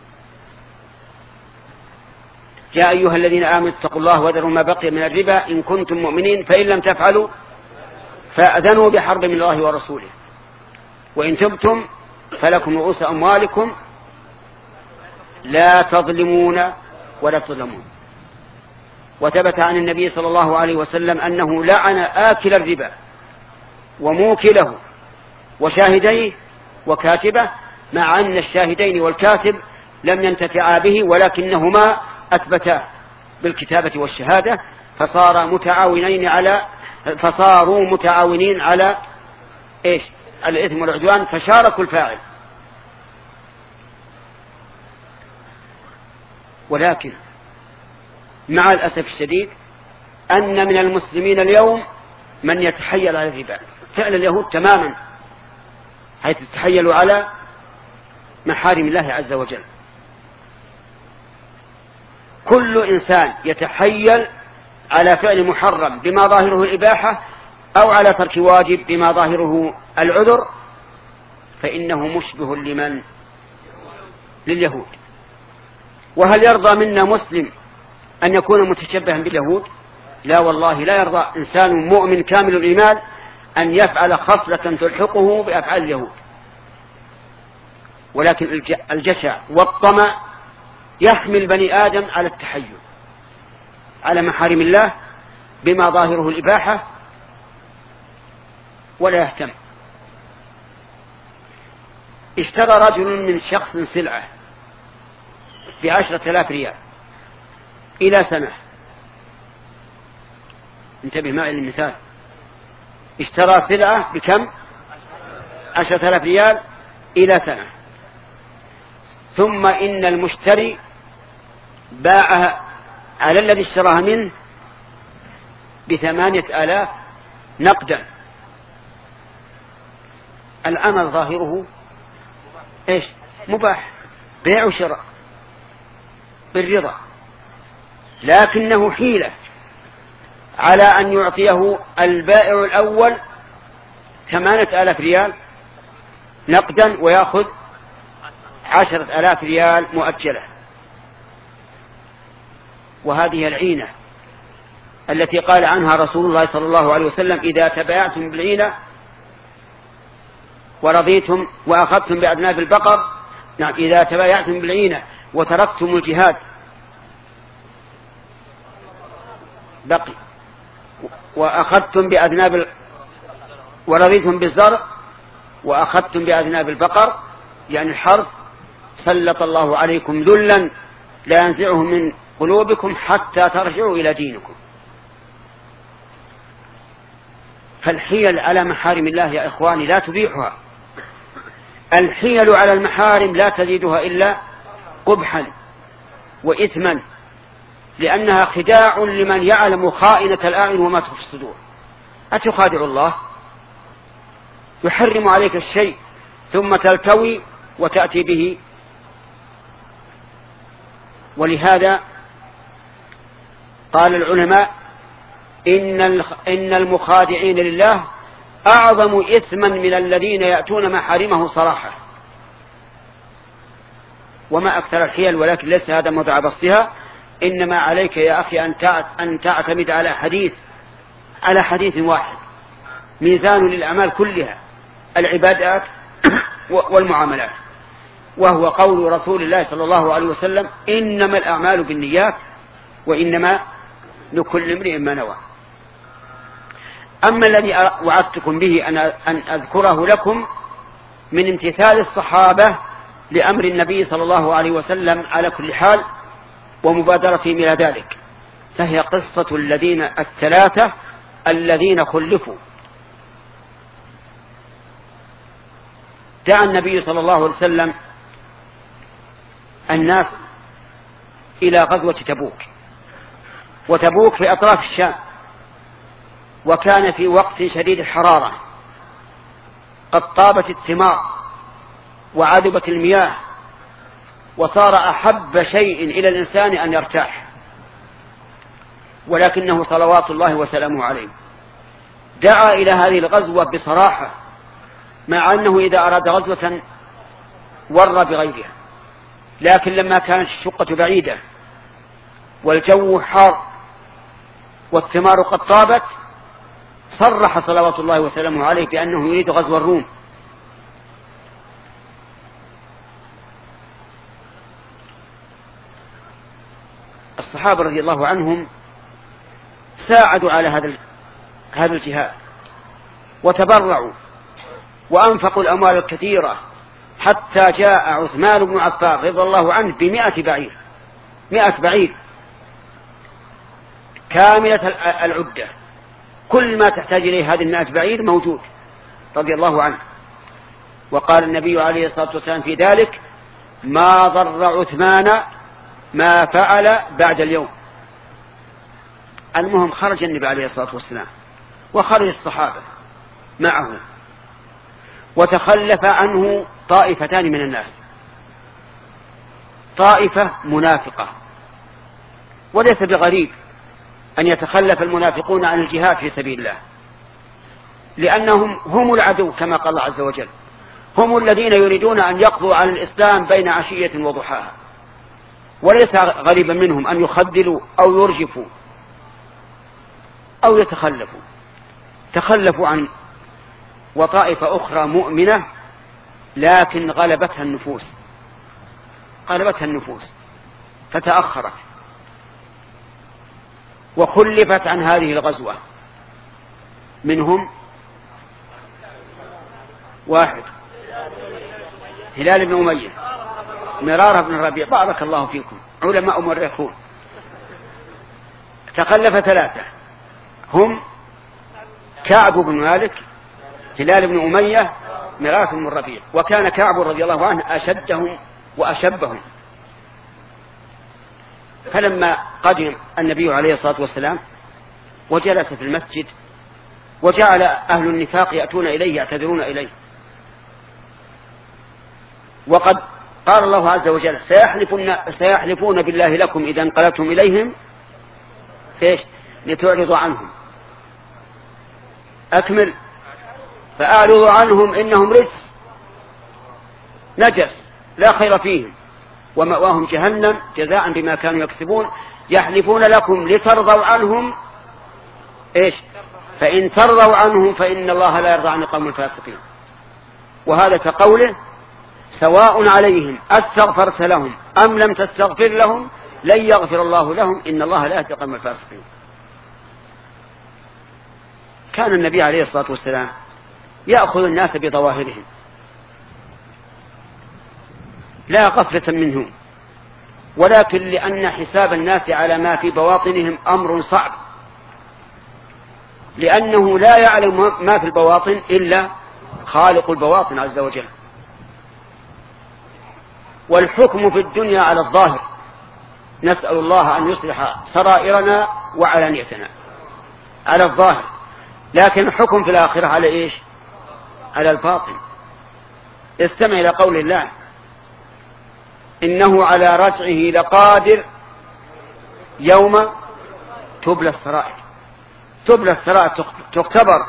يا أيها الذين آمنوا اتقوا الله وذروا ما بقي من الربا إن كنتم مؤمنين فإن لم تفعلوا فأذنوا بحرب من الله ورسوله وإن تبتم فلكم رؤوس أموالكم لا تظلمون ولا تظلمون. وثبت عن النبي صلى الله عليه وسلم أنه لعن آكل الربا وموكله وشاهديه وكاتبه، مع أن الشاهدين والكاتب لم ينتفعا به ولكنهما أثبتا بالكتابة والشهادة، فصار متعاونين على فصاروا متعاونين على إيش الإثم والعدوان، فشاركوا الفاعل. ولكن مع الأسف الشديد أن من المسلمين اليوم من يتحيل على الربا، فعل اليهود تماما، حيث تتحيلوا على محارم الله عز وجل. كل إنسان يتحيل على فعل محرم بما ظاهره الإباحة أو على ترك واجب بما ظاهره العذر فإنه مشبه لمن؟ لليهود. وهل يرضى منا مسلم أن يكون متشبها باليهود؟ لا والله، لا يرضى إنسان مؤمن كامل الإيمان أن يفعل خصلة تلحقه بأفعال اليهود. ولكن الجشع والطمع يحمل بني آدم على التحيل على محارم الله بما ظاهره الإباحة ولا يهتم. اشترى رجل من شخص سلعة بعشرة آلاف ريال إلى سنة. انتبه معي للمثال، اشترى سلعة بكم؟ عشرة آلاف ريال إلى سنة، ثم إن المشتري باعها على الذي اشتراها منه بثمانية آلاف نقدا. الأمر ظاهره إيش؟ مباح، بيع وشراء بالرضا، لكنه حيلة على أن يعطيه البائع الأول ثمانية آلاف ريال نقدا ويأخذ عشرة آلاف ريال مؤجلة. وهذه العينة التي قال عنها رسول الله صلى الله عليه وسلم: إذا تبايعتم بالعينة ورضيتم وأخذتم بأذناب البقر، نعم، إذا تبايعتم بالعينة وتركتم الجهاد بقي وأخذتم بأذناب ال... ورضيتم بالزرع وأخذتم بأذناب البقر يعني الحرث، سلط الله عليكم ذلا لا ينزعه من قلوبكم حتى ترجعوا إلى دينكم. فالحيل على محارم الله يا إخواني لا تبيحها. الحيل على المحارم لا تزيدها إلا قبحا وإثما، لأنها خداع لمن يعلم خائنة الأعين وما تخفي الصدور. أتخادع الله؟ يحرم عليك الشيء ثم تلتوي وتأتي به. ولهذا قال العلماء: إن إن المخادعين لله أعظم إثما من الذين يأتون محارمه صراحة. وما أكثر الحيل، ولكن ليس هذا موضع بسطها. إنما عليك يا أخي أن تعتمد على حديث على حديث واحد ميزان للأعمال كلها، العبادات والمعاملات، وهو قول رسول الله صلى الله عليه وسلم: إنما الأعمال بالنيات وإنما لكل امرئ ما نوى. أما الذي وعدتكم به أن أذكره لكم من امتثال الصحابة لأمر النبي صلى الله عليه وسلم على كل حال ومبادرتهم إلى ذلك، فهي قصة الذين الثلاثة الذين خلفوا. دعا النبي صلى الله عليه وسلم الناس إلى غزوة تبوك، وتبوك في أطراف الشام، وكان في وقت شديد الحرارة، قد طابت الثمار وعذبت المياه، وصار أحب شيء إلى الإنسان أن يرتاح، ولكنه صلوات الله وسلامه عليه دعا إلى هذه الغزوة بصراحة، مع أنه إذا أراد غزوة ور بغيرها، لكن لما كانت الشقة بعيدة والجو حار والثمار قد طابت صرح صلوات الله وسلامه عليه بأنه يريد غزو الروم. الصحابة رضي الله عنهم ساعدوا على هذا هذا الجهاد وتبرعوا وأنفقوا الأموال الكثيرة، حتى جاء عثمان بن عفان رضي الله عنه بمئة بعير، مئة بعير كاملة العدة، كل ما تحتاج إليه هذه المئة بعير موجود رضي الله عنه. وقال النبي عليه الصلاة والسلام في ذلك: ما ضر عثمان ما فعل بعد اليوم. المهم خرج النبي عليه الصلاة والسلام وخرج الصحابة معه، وتخلف عنه طائفتان من الناس، طائفة منافقة، وليس بغريب أن يتخلف المنافقون عن الجهاد في سبيل الله، لأنهم هم العدو كما قال الله عز وجل، هم الذين يريدون أن يقضوا على الإسلام بين عشية وضحاها، وليس غريبا منهم أن يخذلوا أو يرجفوا أو يتخلفوا. تخلفوا عن وطائفة أخرى مؤمنة لكن غلبتها النفوس غلبتها النفوس فتأخرت وخلفت عن هذه الغزوة. منهم واحد هلال بن أمية، مرارة بن الربيع، بارك الله فيكم علماء مرخون. تخلف ثلاثة هم كعب بن مالك، هلال بن أمية، مرارة بن الربيع. وكان كعب رضي الله عنه أشدهم وأشبهم. فلما قدم النبي عليه الصلاة والسلام وجلس في المسجد وجعل أهل النفاق يأتون إليه يعتذرون إليه، وقد قال الله عز وجل: سيحلفون, سيحلفون بالله لكم إذا انقلبتم إليهم فيش لتعرضوا عنهم. أكمل: فأعرضوا عنهم إنهم رجس نجس لا خير فيهم ومأواهم جهنم جزاء بما كانوا يكسبون. يحلفون لكم لترضوا عنهم إيش؟ فإن ترضوا عنهم فإن الله لا يرضى عن القوم الفاسقين. وهذا كقوله: سواء عليهم أستغفرت لهم أم لم تستغفر لهم لن يغفر الله لهم إن الله لا يهدي القوم الفاسقين. كان النبي عليه الصلاة والسلام يأخذ الناس بظواهرهم لا غفلة منهم، ولكن لأن حساب الناس على ما في بواطنهم أمر صعب، لأنه لا يعلم ما في البواطن إلا خالق البواطن عز وجل. والحكم في الدنيا على الظاهر، نسأل الله أن يصلح سرائرنا وعلانيتنا على الظاهر، لكن الحكم في الآخرة على إيش؟ على الباطن. استمع إلى قول الله: إنه على رجعه لقادر يوم تبلى السرائر. تبلى السرائر تختبر.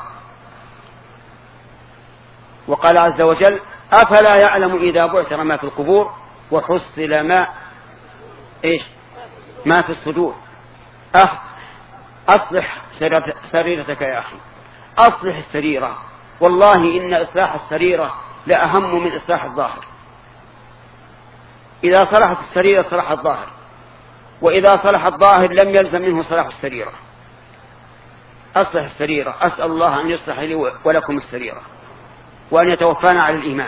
وقال عز وجل: أفلا يعلم إذا بعثر ما في القبور وحصل ما إيش ما في الصدور. أخ أصلح سريرتك يا أخي، أصلح السريرة، والله إن إصلاح السريرة لأهم من إصلاح الظاهر. إذا صلحت السريرة صلح الظاهر، وإذا صلح الظاهر لم يلزم منه صلاح السريرة. أصلح السريرة. أسأل الله أن يصلح لي ولكم السريرة وأن يتوفانا على الإيمان.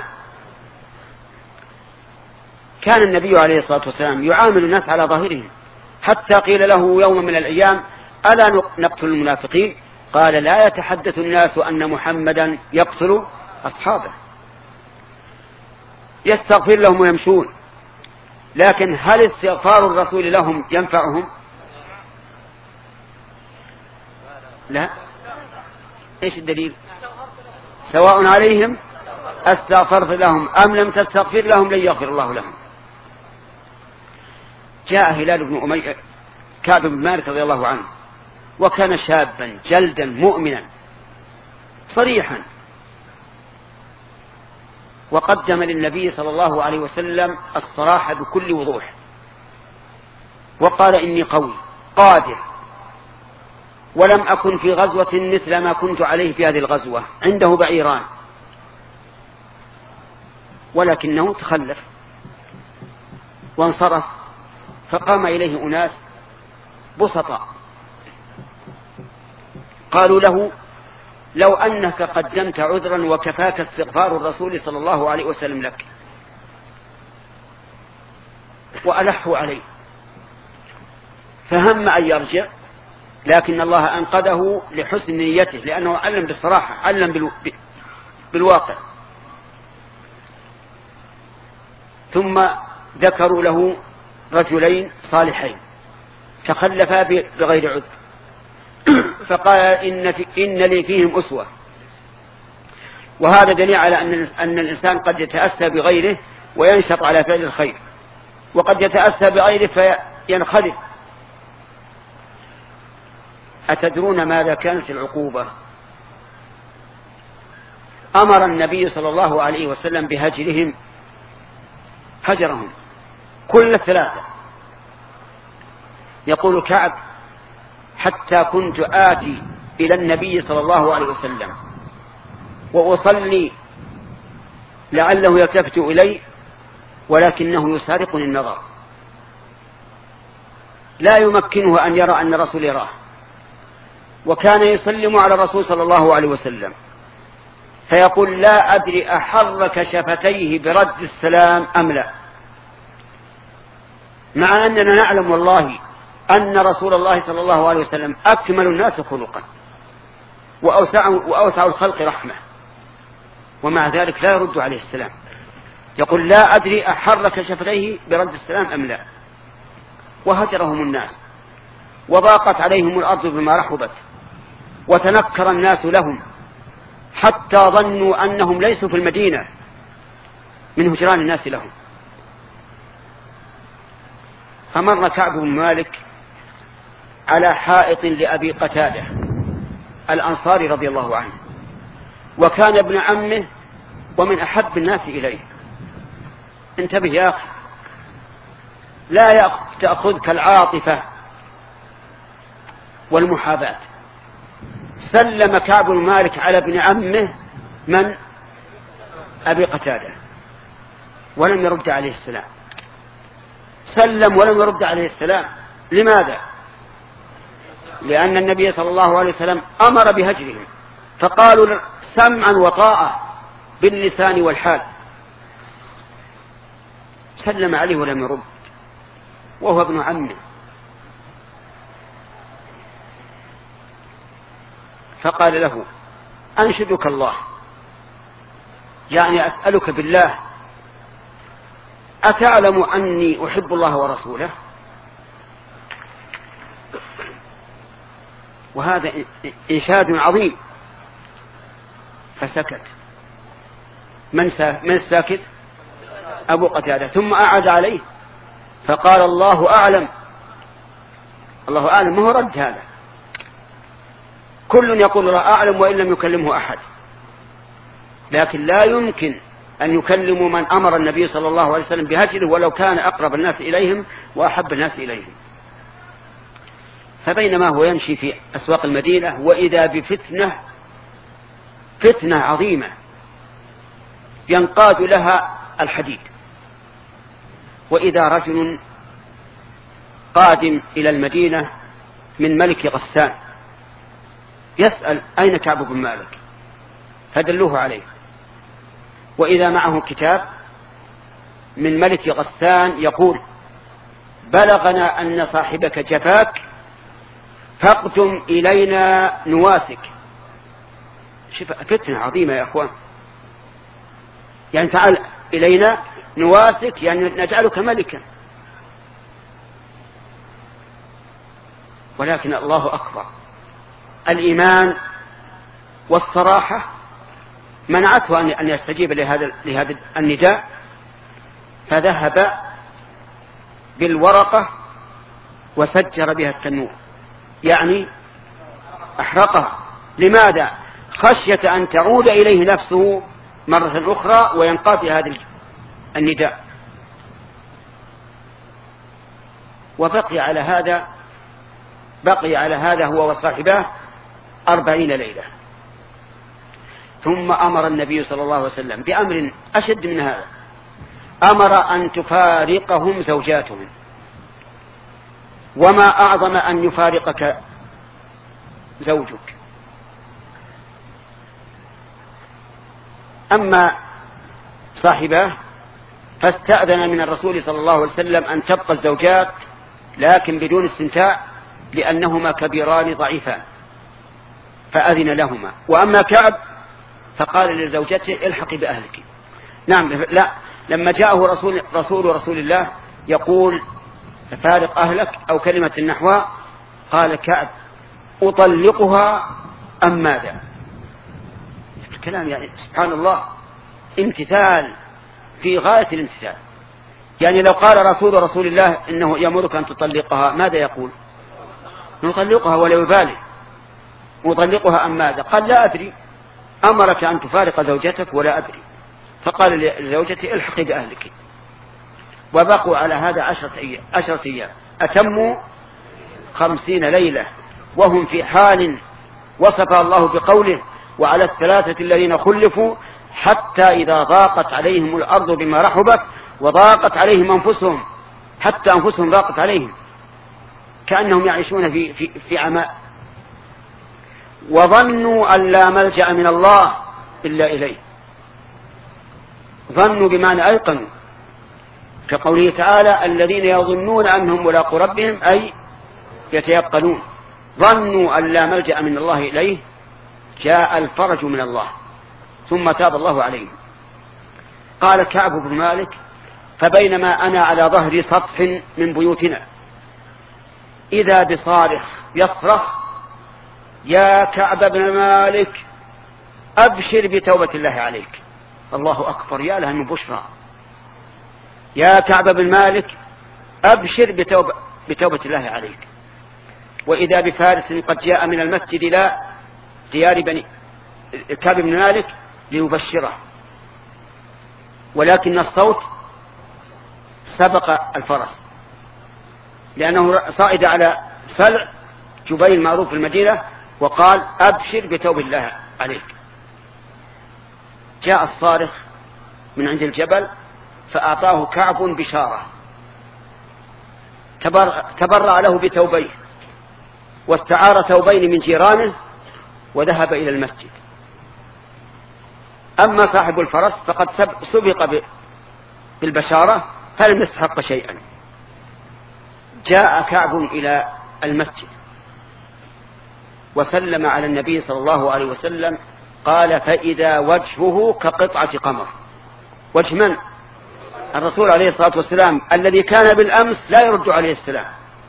كان النبي عليه الصلاة والسلام يعامل الناس على ظاهرهم، حتى قيل له يوم من الأيام: ألا نقتل المنافقين؟ قال: لا يتحدث الناس أن محمدا يقتل أصحابه. يستغفر لهم ويمشون، لكن هل استغفار الرسول لهم ينفعهم؟ لا. ايش الدليل؟ سواء عليهم استغفرت لهم أم لم تستغفر لهم لن يغفر الله لهم. جاء هلال بن أمية كعب بن مالك رضي الله عنه وكان شابا جلدا مؤمنا صريحا، وقدم للنبي صلى الله عليه وسلم الصراحة بكل وضوح، وقال إني قوي قادر، ولم أكن في غزوة مثل ما كنت عليه في هذه الغزوة، عنده بعيران ولكنه تخلف وانصرف، فقام إليه أناس بسطاء قالوا له لو أنك قدمت عذرا وكفاك استغفار الرسول صلى الله عليه وسلم لك، وألحوا عليه فهم أن يرجع، لكن الله أنقذه لحسن نيته، لأنه علم بالصراحة، علم بالو... بالواقع. ثم ذكروا له رجلين صالحين تخلفا بغير عذر، فقال إن, في إن لي فيهم أسوة. وهذا دليل على أن الإنسان قد يتأسى بغيره وينشط على فعل الخير، وقد يتأسى بغيره فينخلف. أتدرون ماذا كانت العقوبة؟ أمر النبي صلى الله عليه وسلم بهجرهم، هجرهم كل ثلاثة. يقول كعب حتى كنت آتي إلى النبي صلى الله عليه وسلم وأصلي لعله يلتفت إلي ولكنه يسارقني النظر، لا يمكنه أن يرى أن الرسول يراه، وكان يسلم على الرسول صلى الله عليه وسلم فيقول لا أدري أحرك شفتيه برد السلام أم لا، مع أننا نعلم والله أن رسول الله صلى الله عليه وسلم أكمل الناس خلقا وأوسع, وأوسع الخلق رحمة، ومع ذلك لا يرد عليه السلام، يقول لا أدري أحرك شفتيه برد السلام أم لا. وهجرهم الناس وضاقت عليهم الأرض بما رحبت وتنكر الناس لهم حتى ظنوا أنهم ليسوا في المدينة من هجران الناس لهم. فمر كعب بن مالك على حائط لأبي قتادة الأنصاري رضي الله عنه، وكان ابن عمه ومن أحب الناس إليه. انتبه يا أخي، لا تأخذك العاطفة والمحاباة. سلم كعب بن مالك على ابن عمه من أبي قتادة ولم يرد عليه السلام، سلم ولم يرد عليه السلام. لماذا؟ لأن النبي صلى الله عليه وسلم أمر بهجرهم، فقالوا سمعا وطاعة باللسان والحال. سلم عليه ولم يرد وهو ابن عمه. فقال له أنشدك الله، يعني أسألك بالله، أتعلم أني أحب الله ورسوله؟ وهذا إنشاد عظيم. فسكت. من الساكت؟ أبو قتادة. ثم أعاد عليه فقال الله أعلم. الله أعلم، ما هو رد هذا، كل يقول الله أعلم وإن لم يكلمه أحد، لكن لا يمكن أن يكلموا من أمر النبي صلى الله عليه وسلم بهجره ولو كان أقرب الناس إليهم وأحب الناس إليهم. فبينما هو يمشي في أسواق المدينة وإذا بفتنة فتنة عظيمة ينقاد لها الحديد، وإذا رجل قادم إلى المدينة من ملك غسان يسأل أين كعب بن مالك، فدلوه عليه، وإذا معه كتاب من ملك غسان يقول بلغنا أن صاحبك جفاك فاقدم إلينا نواسك. شوف فتنة عظيمة يا أخوان، يعني تعال إلينا نواسك يعني نجعلك ملكا، ولكن الله أكبر، الإيمان والصراحة منعته أن يستجيب لهذا لهذا النداء، فذهب بالورقة وسجر بها التنور، يعني أحرقها. لماذا؟ خشية أن تعود إليه نفسه مرة أخرى وينقضي هذا النداء. وبقي على هذا بقي على هذا هو وصاحباه أربعين ليلة. ثم أمر النبي صلى الله عليه وسلم بأمر أشد من هذا، أمر أن تفارقهم زوجاتهم. وما أعظم أن يفارقك زوجك. أما صاحباه فاستأذن من الرسول صلى الله عليه وسلم أن تبقى الزوجات لكن بدون استمتاع، لأنهما كبيران ضعيفان، فأذن لهما. وأما كعب فقال لزوجته الحقي بأهلك. نعم، لا، لما جاءه رسول رسول رسول الله يقول فارق أهلك أو كلمة النحوى، قال كعب أطلقها أم ماذا؟ الكلام يعني سبحان الله امتثال في غاية الامتثال. يعني لو قال رسول رسول الله إنه يأمرك أن تطلقها، ماذا يقول؟ نطلقها ولا يبالي، أطلقها أم ماذا؟ قال لا أدري، أمرك أن تفارق زوجتك ولا أدري. فقال لزوجتي الحقي بأهلك. وبقوا على هذا عشرة أيام, عشرة أيام أتموا خمسين ليلة وهم في حال وصفها الله بقوله وعلى الثلاثة الذين خلفوا حتى إذا ضاقت عليهم الأرض بما رحبت وضاقت عليهم أنفسهم، حتى أنفسهم ضاقت عليهم كأنهم يعيشون في, في, في عماء، وظنوا أن لا ملجأ من الله إلا إليه. ظنوا بمعنى أيقنوا، كقوله تعالى الذين يظنون أنهم ملاقو ربهم أي يتيقنون. ظنوا أن لا ملجأ من الله إليه، جاء الفرج من الله ثم تاب الله عليهم. قال كعب بن مالك فبينما أنا على ظهر سطح من بيوتنا إذا بصارخ يصرخ يا كعب بن مالك أبشر بتوبة الله عليك. الله أكبر، يا لها من بشرى. يا كعب بن مالك أبشر بتوبة, بتوبة الله عليك. وإذا بفارس قد جاء من المسجد إلى ديار بني كعب بن مالك ليبشره، ولكن الصوت سبق الفرس لأنه صعد على سلع جبيل معروف في المدينة وقال أبشر بتوبة الله عليك. جاء الصارخ من عند الجبل فأعطاه كعب بشارة، تبرع له بثوبيه واستعار ثوبين من جيرانه وذهب إلى المسجد. أما صاحب الفرس فقد سبق بالبشارة فلم يستحق شيئا. جاء كعب إلى المسجد وسلم على النبي صلى الله عليه وسلم، قال فإذا وجهه كقطعة قمر. وجه من؟ الرسول عليه الصلاة والسلام الذي كان بالأمس لا يرد عليه السلام،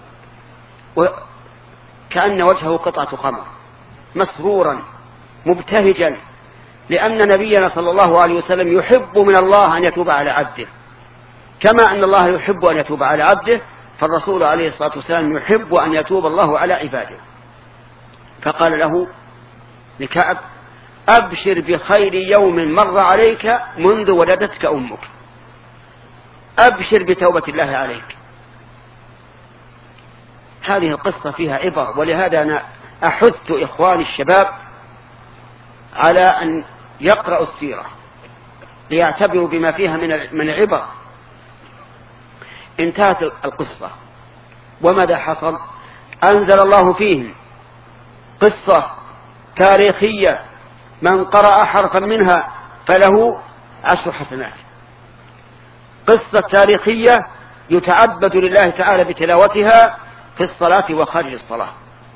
وكأن وجهه قطعة قمر مسرورا مبتهجا، لأن نبينا صلى الله عليه وسلم يحب من الله أن يتوب على عبده، كما أن الله يحب أن يتوب على عبده، فالرسول عليه الصلاة والسلام يحب أن يتوب الله على عباده. فقال له لكعب أبشر بخير يوم مر عليك منذ ولدتك أمك، أبشر بتوبة الله عليك. هذه القصة فيها عبر، ولهذا أنا أحث إخواني الشباب على أن يقرأوا السيرة ليعتبروا بما فيها من العبر. انتهت القصة وماذا حصل؟ أنزل الله فيهم قصة تاريخية من قرأ حرفا منها فله عشر حسنات. قصة تاريخية يتعبد لله تعالى بتلاوتها في الصلاة وخارج الصلاة،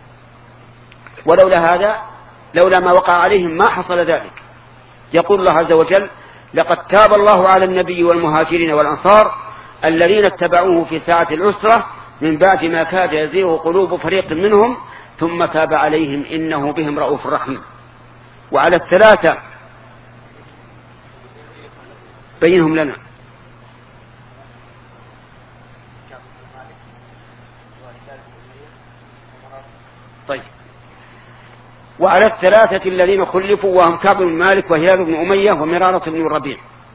ولولا هذا لولا ما وقع عليهم ما حصل ذلك. يقول الله عز وجل لقد تاب الله على النبي والمهاجرين والأنصار الذين اتبعوه في ساعة العسرة من بعد ما كاد يزيغ قلوب فريق منهم ثم تاب عليهم إنه بهم رؤوف رحيم. وعلى الثلاثة بينهم لنا. طيب. وعلى الثلاثة الذين خلفوا وهم كعب بن مالك وهلال بن أمية ومرارة بن الربيع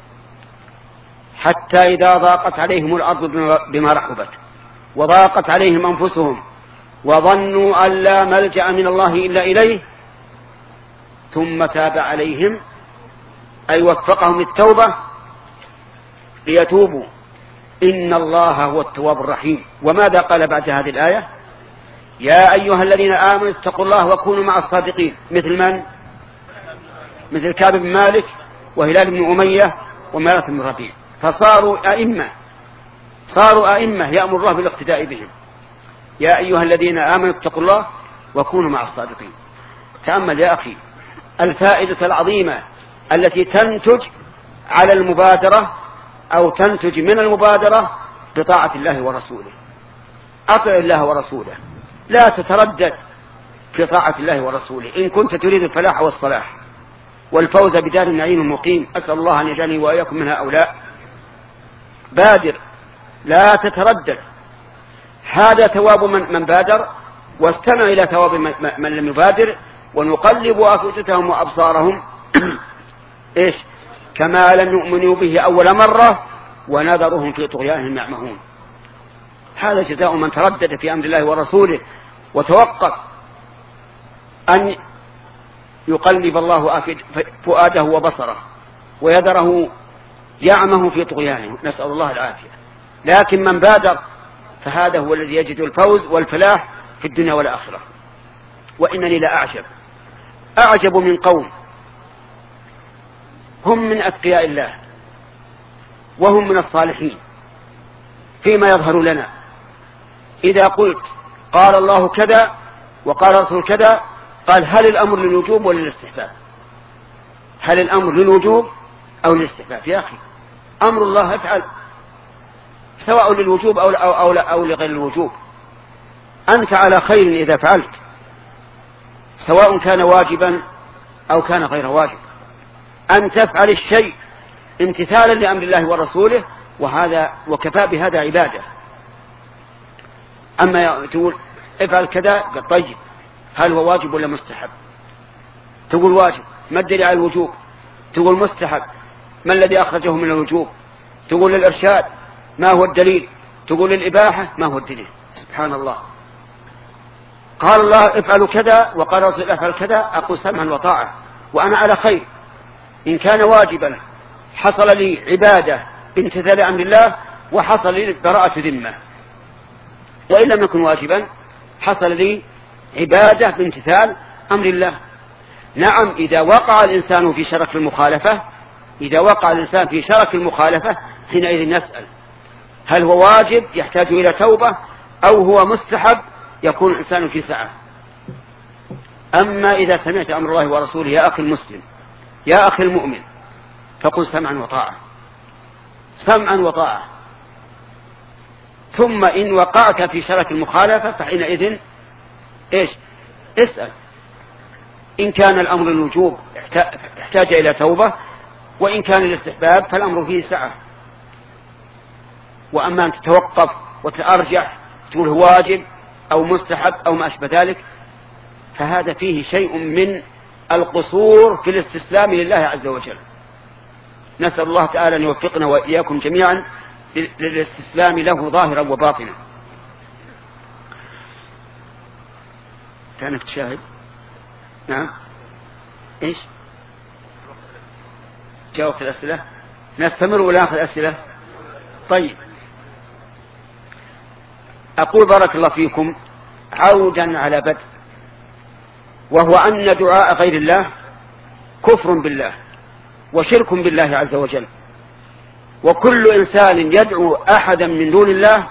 حتى إذا ضاقت عليهم الأرض بما رحبت وضاقت عليهم أنفسهم وظنوا أن لا ملجأ من الله إلا إليه ثم تاب عليهم أي وفقهم التوبة ليتوبوا إن الله هو التواب الرحيم. وماذا قال بعد هذه الآية؟ يا أيها الذين آمنوا اتقوا الله وكونوا مع الصادقين. مثل من؟ مثل كعب بن مالك وهلال بن أمية ومرارة بن الربيع. فصاروا أئمة صاروا أئمة يأمر الله بالاقتداء بهم. يا أيها الذين آمنوا اتقوا الله وكونوا مع الصادقين. تأمل يا أخي الفائدة العظيمة التي تنتج على المبادرة أو تنتج من المبادرة بطاعة الله ورسوله. أطع الله ورسوله، لا تتردد في طاعة الله ورسوله إن كنت تريد الفلاح والصلاح والفوز بدار النعيم المقيم. أسأل الله أن يجعلني وإياكم من هؤلاء. بادر، لا تتردد. هذا ثواب من, من بادر، واستمع إلى ثواب من, من لم يبادر. ونقلب أفئدتهم وأبصارهم إيش كما لم يؤمنوا به أول مرة ونذرهم في طغيانهم يعمهون. هذا جزاء من تردد في أمر الله ورسوله وتوقف أن يقلب الله فؤاده وبصره ويذره يعمه في طغيانه، نسأل الله العافية. لكن من بادر فهذا هو الذي يجد الفوز والفلاح في الدنيا والآخرة. وإنني لا أعجب أعجب من قوم هم من أتقياء الله وهم من الصالحين فيما يظهر لنا. إذا قلت قال الله كذا وقال رسول كذا، قال هل الأمر للوجوب ولا للاستحباب؟ هل الأمر للوجوب أو للاستحباب؟ يا أخي أمر الله افعل، سواء للوجوب أو, أو, أو, أو لغير الوجوب. أنت على خير إذا فعلت، سواء كان واجبا أو كان غير واجب. أن تفعل الشيء امتثالا لأمر الله ورسوله، وهذا وكفى بهذا عبادة. أما تقول افعل كذا، قال طيب هل هو واجب ولا مستحب؟ تقول واجب، ما الدليل على الوجوب؟ تقول مستحب، ما الذي أخرجه من الوجوب؟ تقول للإرشاد، ما هو الدليل؟ تقول للإباحة، ما هو الدليل؟ سبحان الله. قال الله افعلوا كذا وقال رسول افعل كذا، أقول سمعا وطاعة وأنا على خير. إن كان واجبا حصل لي عبادة بامتثال أمر الله وحصل لي براءة ذمة، وإن لم يكن واجبا حصل لي عبادة بامتثال أمر الله. نعم، إذا وقع الإنسان في شرك المخالفة إذا وقع الإنسان في شرك المخالفة حينئذ نسأل هل هو واجب يحتاج إلى توبة أو هو مستحب يكون الإنسان في سعة. أما إذا سمعت أمر الله ورسوله يا أخي المسلم يا أخي المؤمن فقل سمعا وطاعة سمعا وطاعة. ثم إن وقعت في شرك المخالفة فحينئذ إيش اسأل. إن كان الأمر الوجوب يحتاج إلى توبة، وإن كان الاستحباب فالأمر فيه سعة. وأما أن تتوقف وتأرجح تقول هو واجب أو مستحب أو ما أشبه ذلك، فهذا فيه شيء من القصور في الاستسلام لله عز وجل. نسأل الله تعالى أن يوفقنا وإياكم جميعا للاستسلام له ظاهرا وباطنا. كانت تشاهد؟ نعم. إيش؟ جاوبت الأسئلة؟ نستمر ولا نأخذ أسئلة؟ طيب، أقول بارك الله فيكم عودا على بدء، وهو أن دعاء غير الله كفر بالله وشرك بالله عز وجل. وكل إنسان يدعو أحدا من دون الله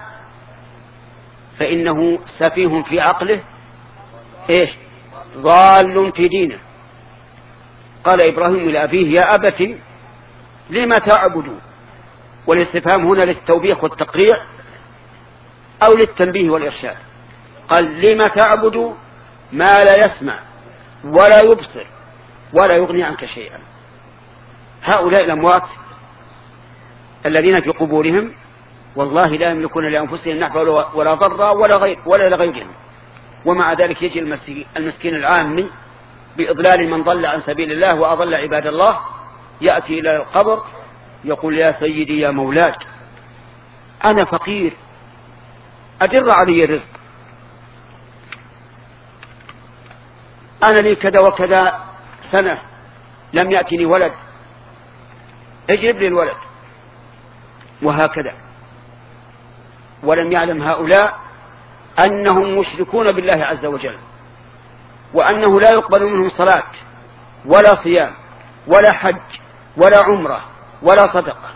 فإنه سفيه في عقله إيش ضال في دينه. قال إبراهيم لأبيه يا أبت لما تعبد، والاستفهام هنا للتوبيخ والتقريع أو للتنبيه والإرشاد. قال لم تعبد ما لا يسمع ولا يبصر ولا يغني عنك شيئا. هؤلاء الأموات الذين في قبورهم والله لا يملكون لأنفسهم نفعا ولا ضرا ولا غير ولا لغيرهم، ومع ذلك يجي المسكين العامي بإضلال من ضل عن سبيل الله وأضل عباد الله، يأتي إلى القبر يقول يا سيدي يا مولاي أنا فقير أدر علي الرزق، أنا لي كذا وكذا سنة لم يأتني ولد اجلب لي الولد، وهكذا. ولم يعلم هؤلاء أنهم مشركون بالله عز وجل، وأنه لا يقبل منهم صلاة ولا صيام ولا حج ولا عمرة ولا صدقة،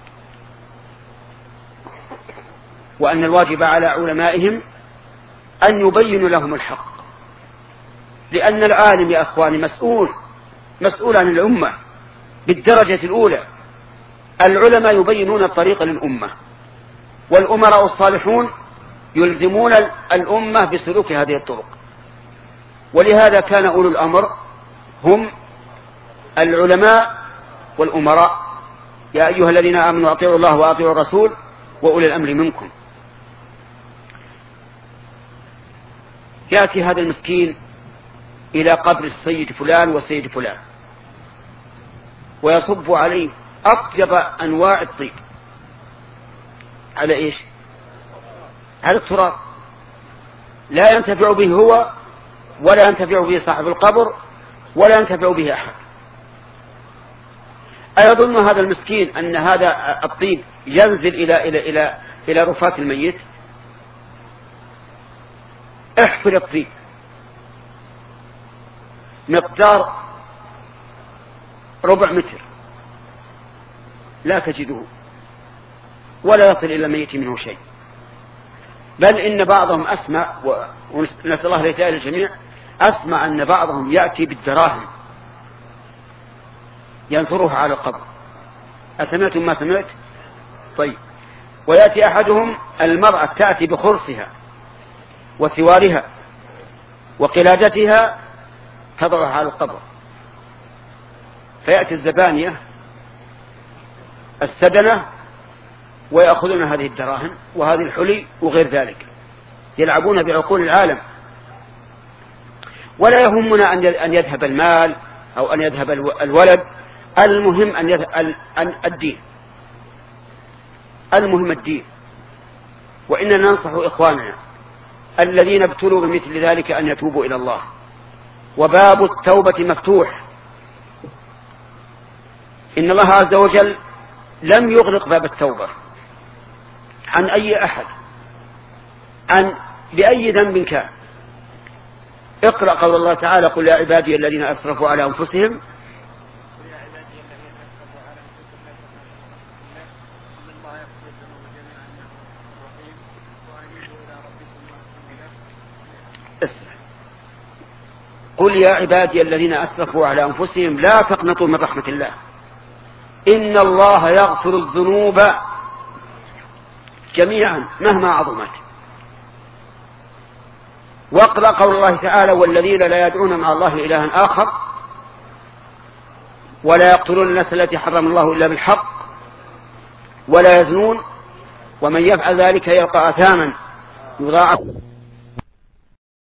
وأن الواجب على علمائهم أن يبينوا لهم الحق، لأن العالم يا أخواني مسؤول مسؤول عن الأمة بالدرجة الأولى. العلماء يبينون الطريق للأمة، والأمراء الصالحون يلزمون الأمة بسلوك هذه الطرق. ولهذا كان أولو الأمر هم العلماء والأمراء. يا أيها الذين آمنوا أطيعوا الله وأطيعوا الرسول وأولي الأمر منكم. يأتي هذا المسكين إلى قبر السيد فلان والسيد فلان ويصب عليه أطيب أنواع الطيب. على إيش؟ على التراب. لا ينتفع به هو ولا ينتفع به صاحب القبر ولا ينتفع به أحد. أيظن هذا المسكين أن هذا الطيب ينزل إلى إلى إلى إلى رفاة الميت؟ احفر الطيب مقدار ربع متر لا تجده ولا يصل إلى الميت منه شيء، بل إن بعضهم أسمع ونسأل الله ليتأل الجميع، أسمع أن بعضهم يأتي بالدراهم ينثرها على القبر. أسمعتم ما سمعت؟ طيب. ويأتي أحدهم المرأة تأتي بخرصها وسوارها وقلادتها تضعها على القبر، فيأتي الزبانية السدنة ويأخذون هذه الدراهم وهذه الحلي وغير ذلك، يلعبون بعقول العالم. ولا يهمنا أن يذهب المال أو أن يذهب الولد، المهم أن يذهب الدين، المهم الدين. وإننا ننصح إخواننا الذين ابتلوا بمثل ذلك أن يتوبوا إلى الله، وباب التوبة مفتوح. إن الله عز وجل لم يغلق باب التوبة عن أي أحد عن بأي ذنب كان. اقرأ قول الله تعالى قل يا عبادي الذين أسرفوا على أنفسهم قل يا عبادي الذين أسرفوا على أنفسهم لا تقنطوا من رحمة الله إن الله يغفر الذنوب جميعا مهما عظمت. واقرأ قول الله تعالى والذين لا يدعون مع الله إلها آخر ولا يقتلون النفس التي حرم الله إلا بالحق ولا يزنون ومن يفعل ذلك يلقى أثاما يضاعف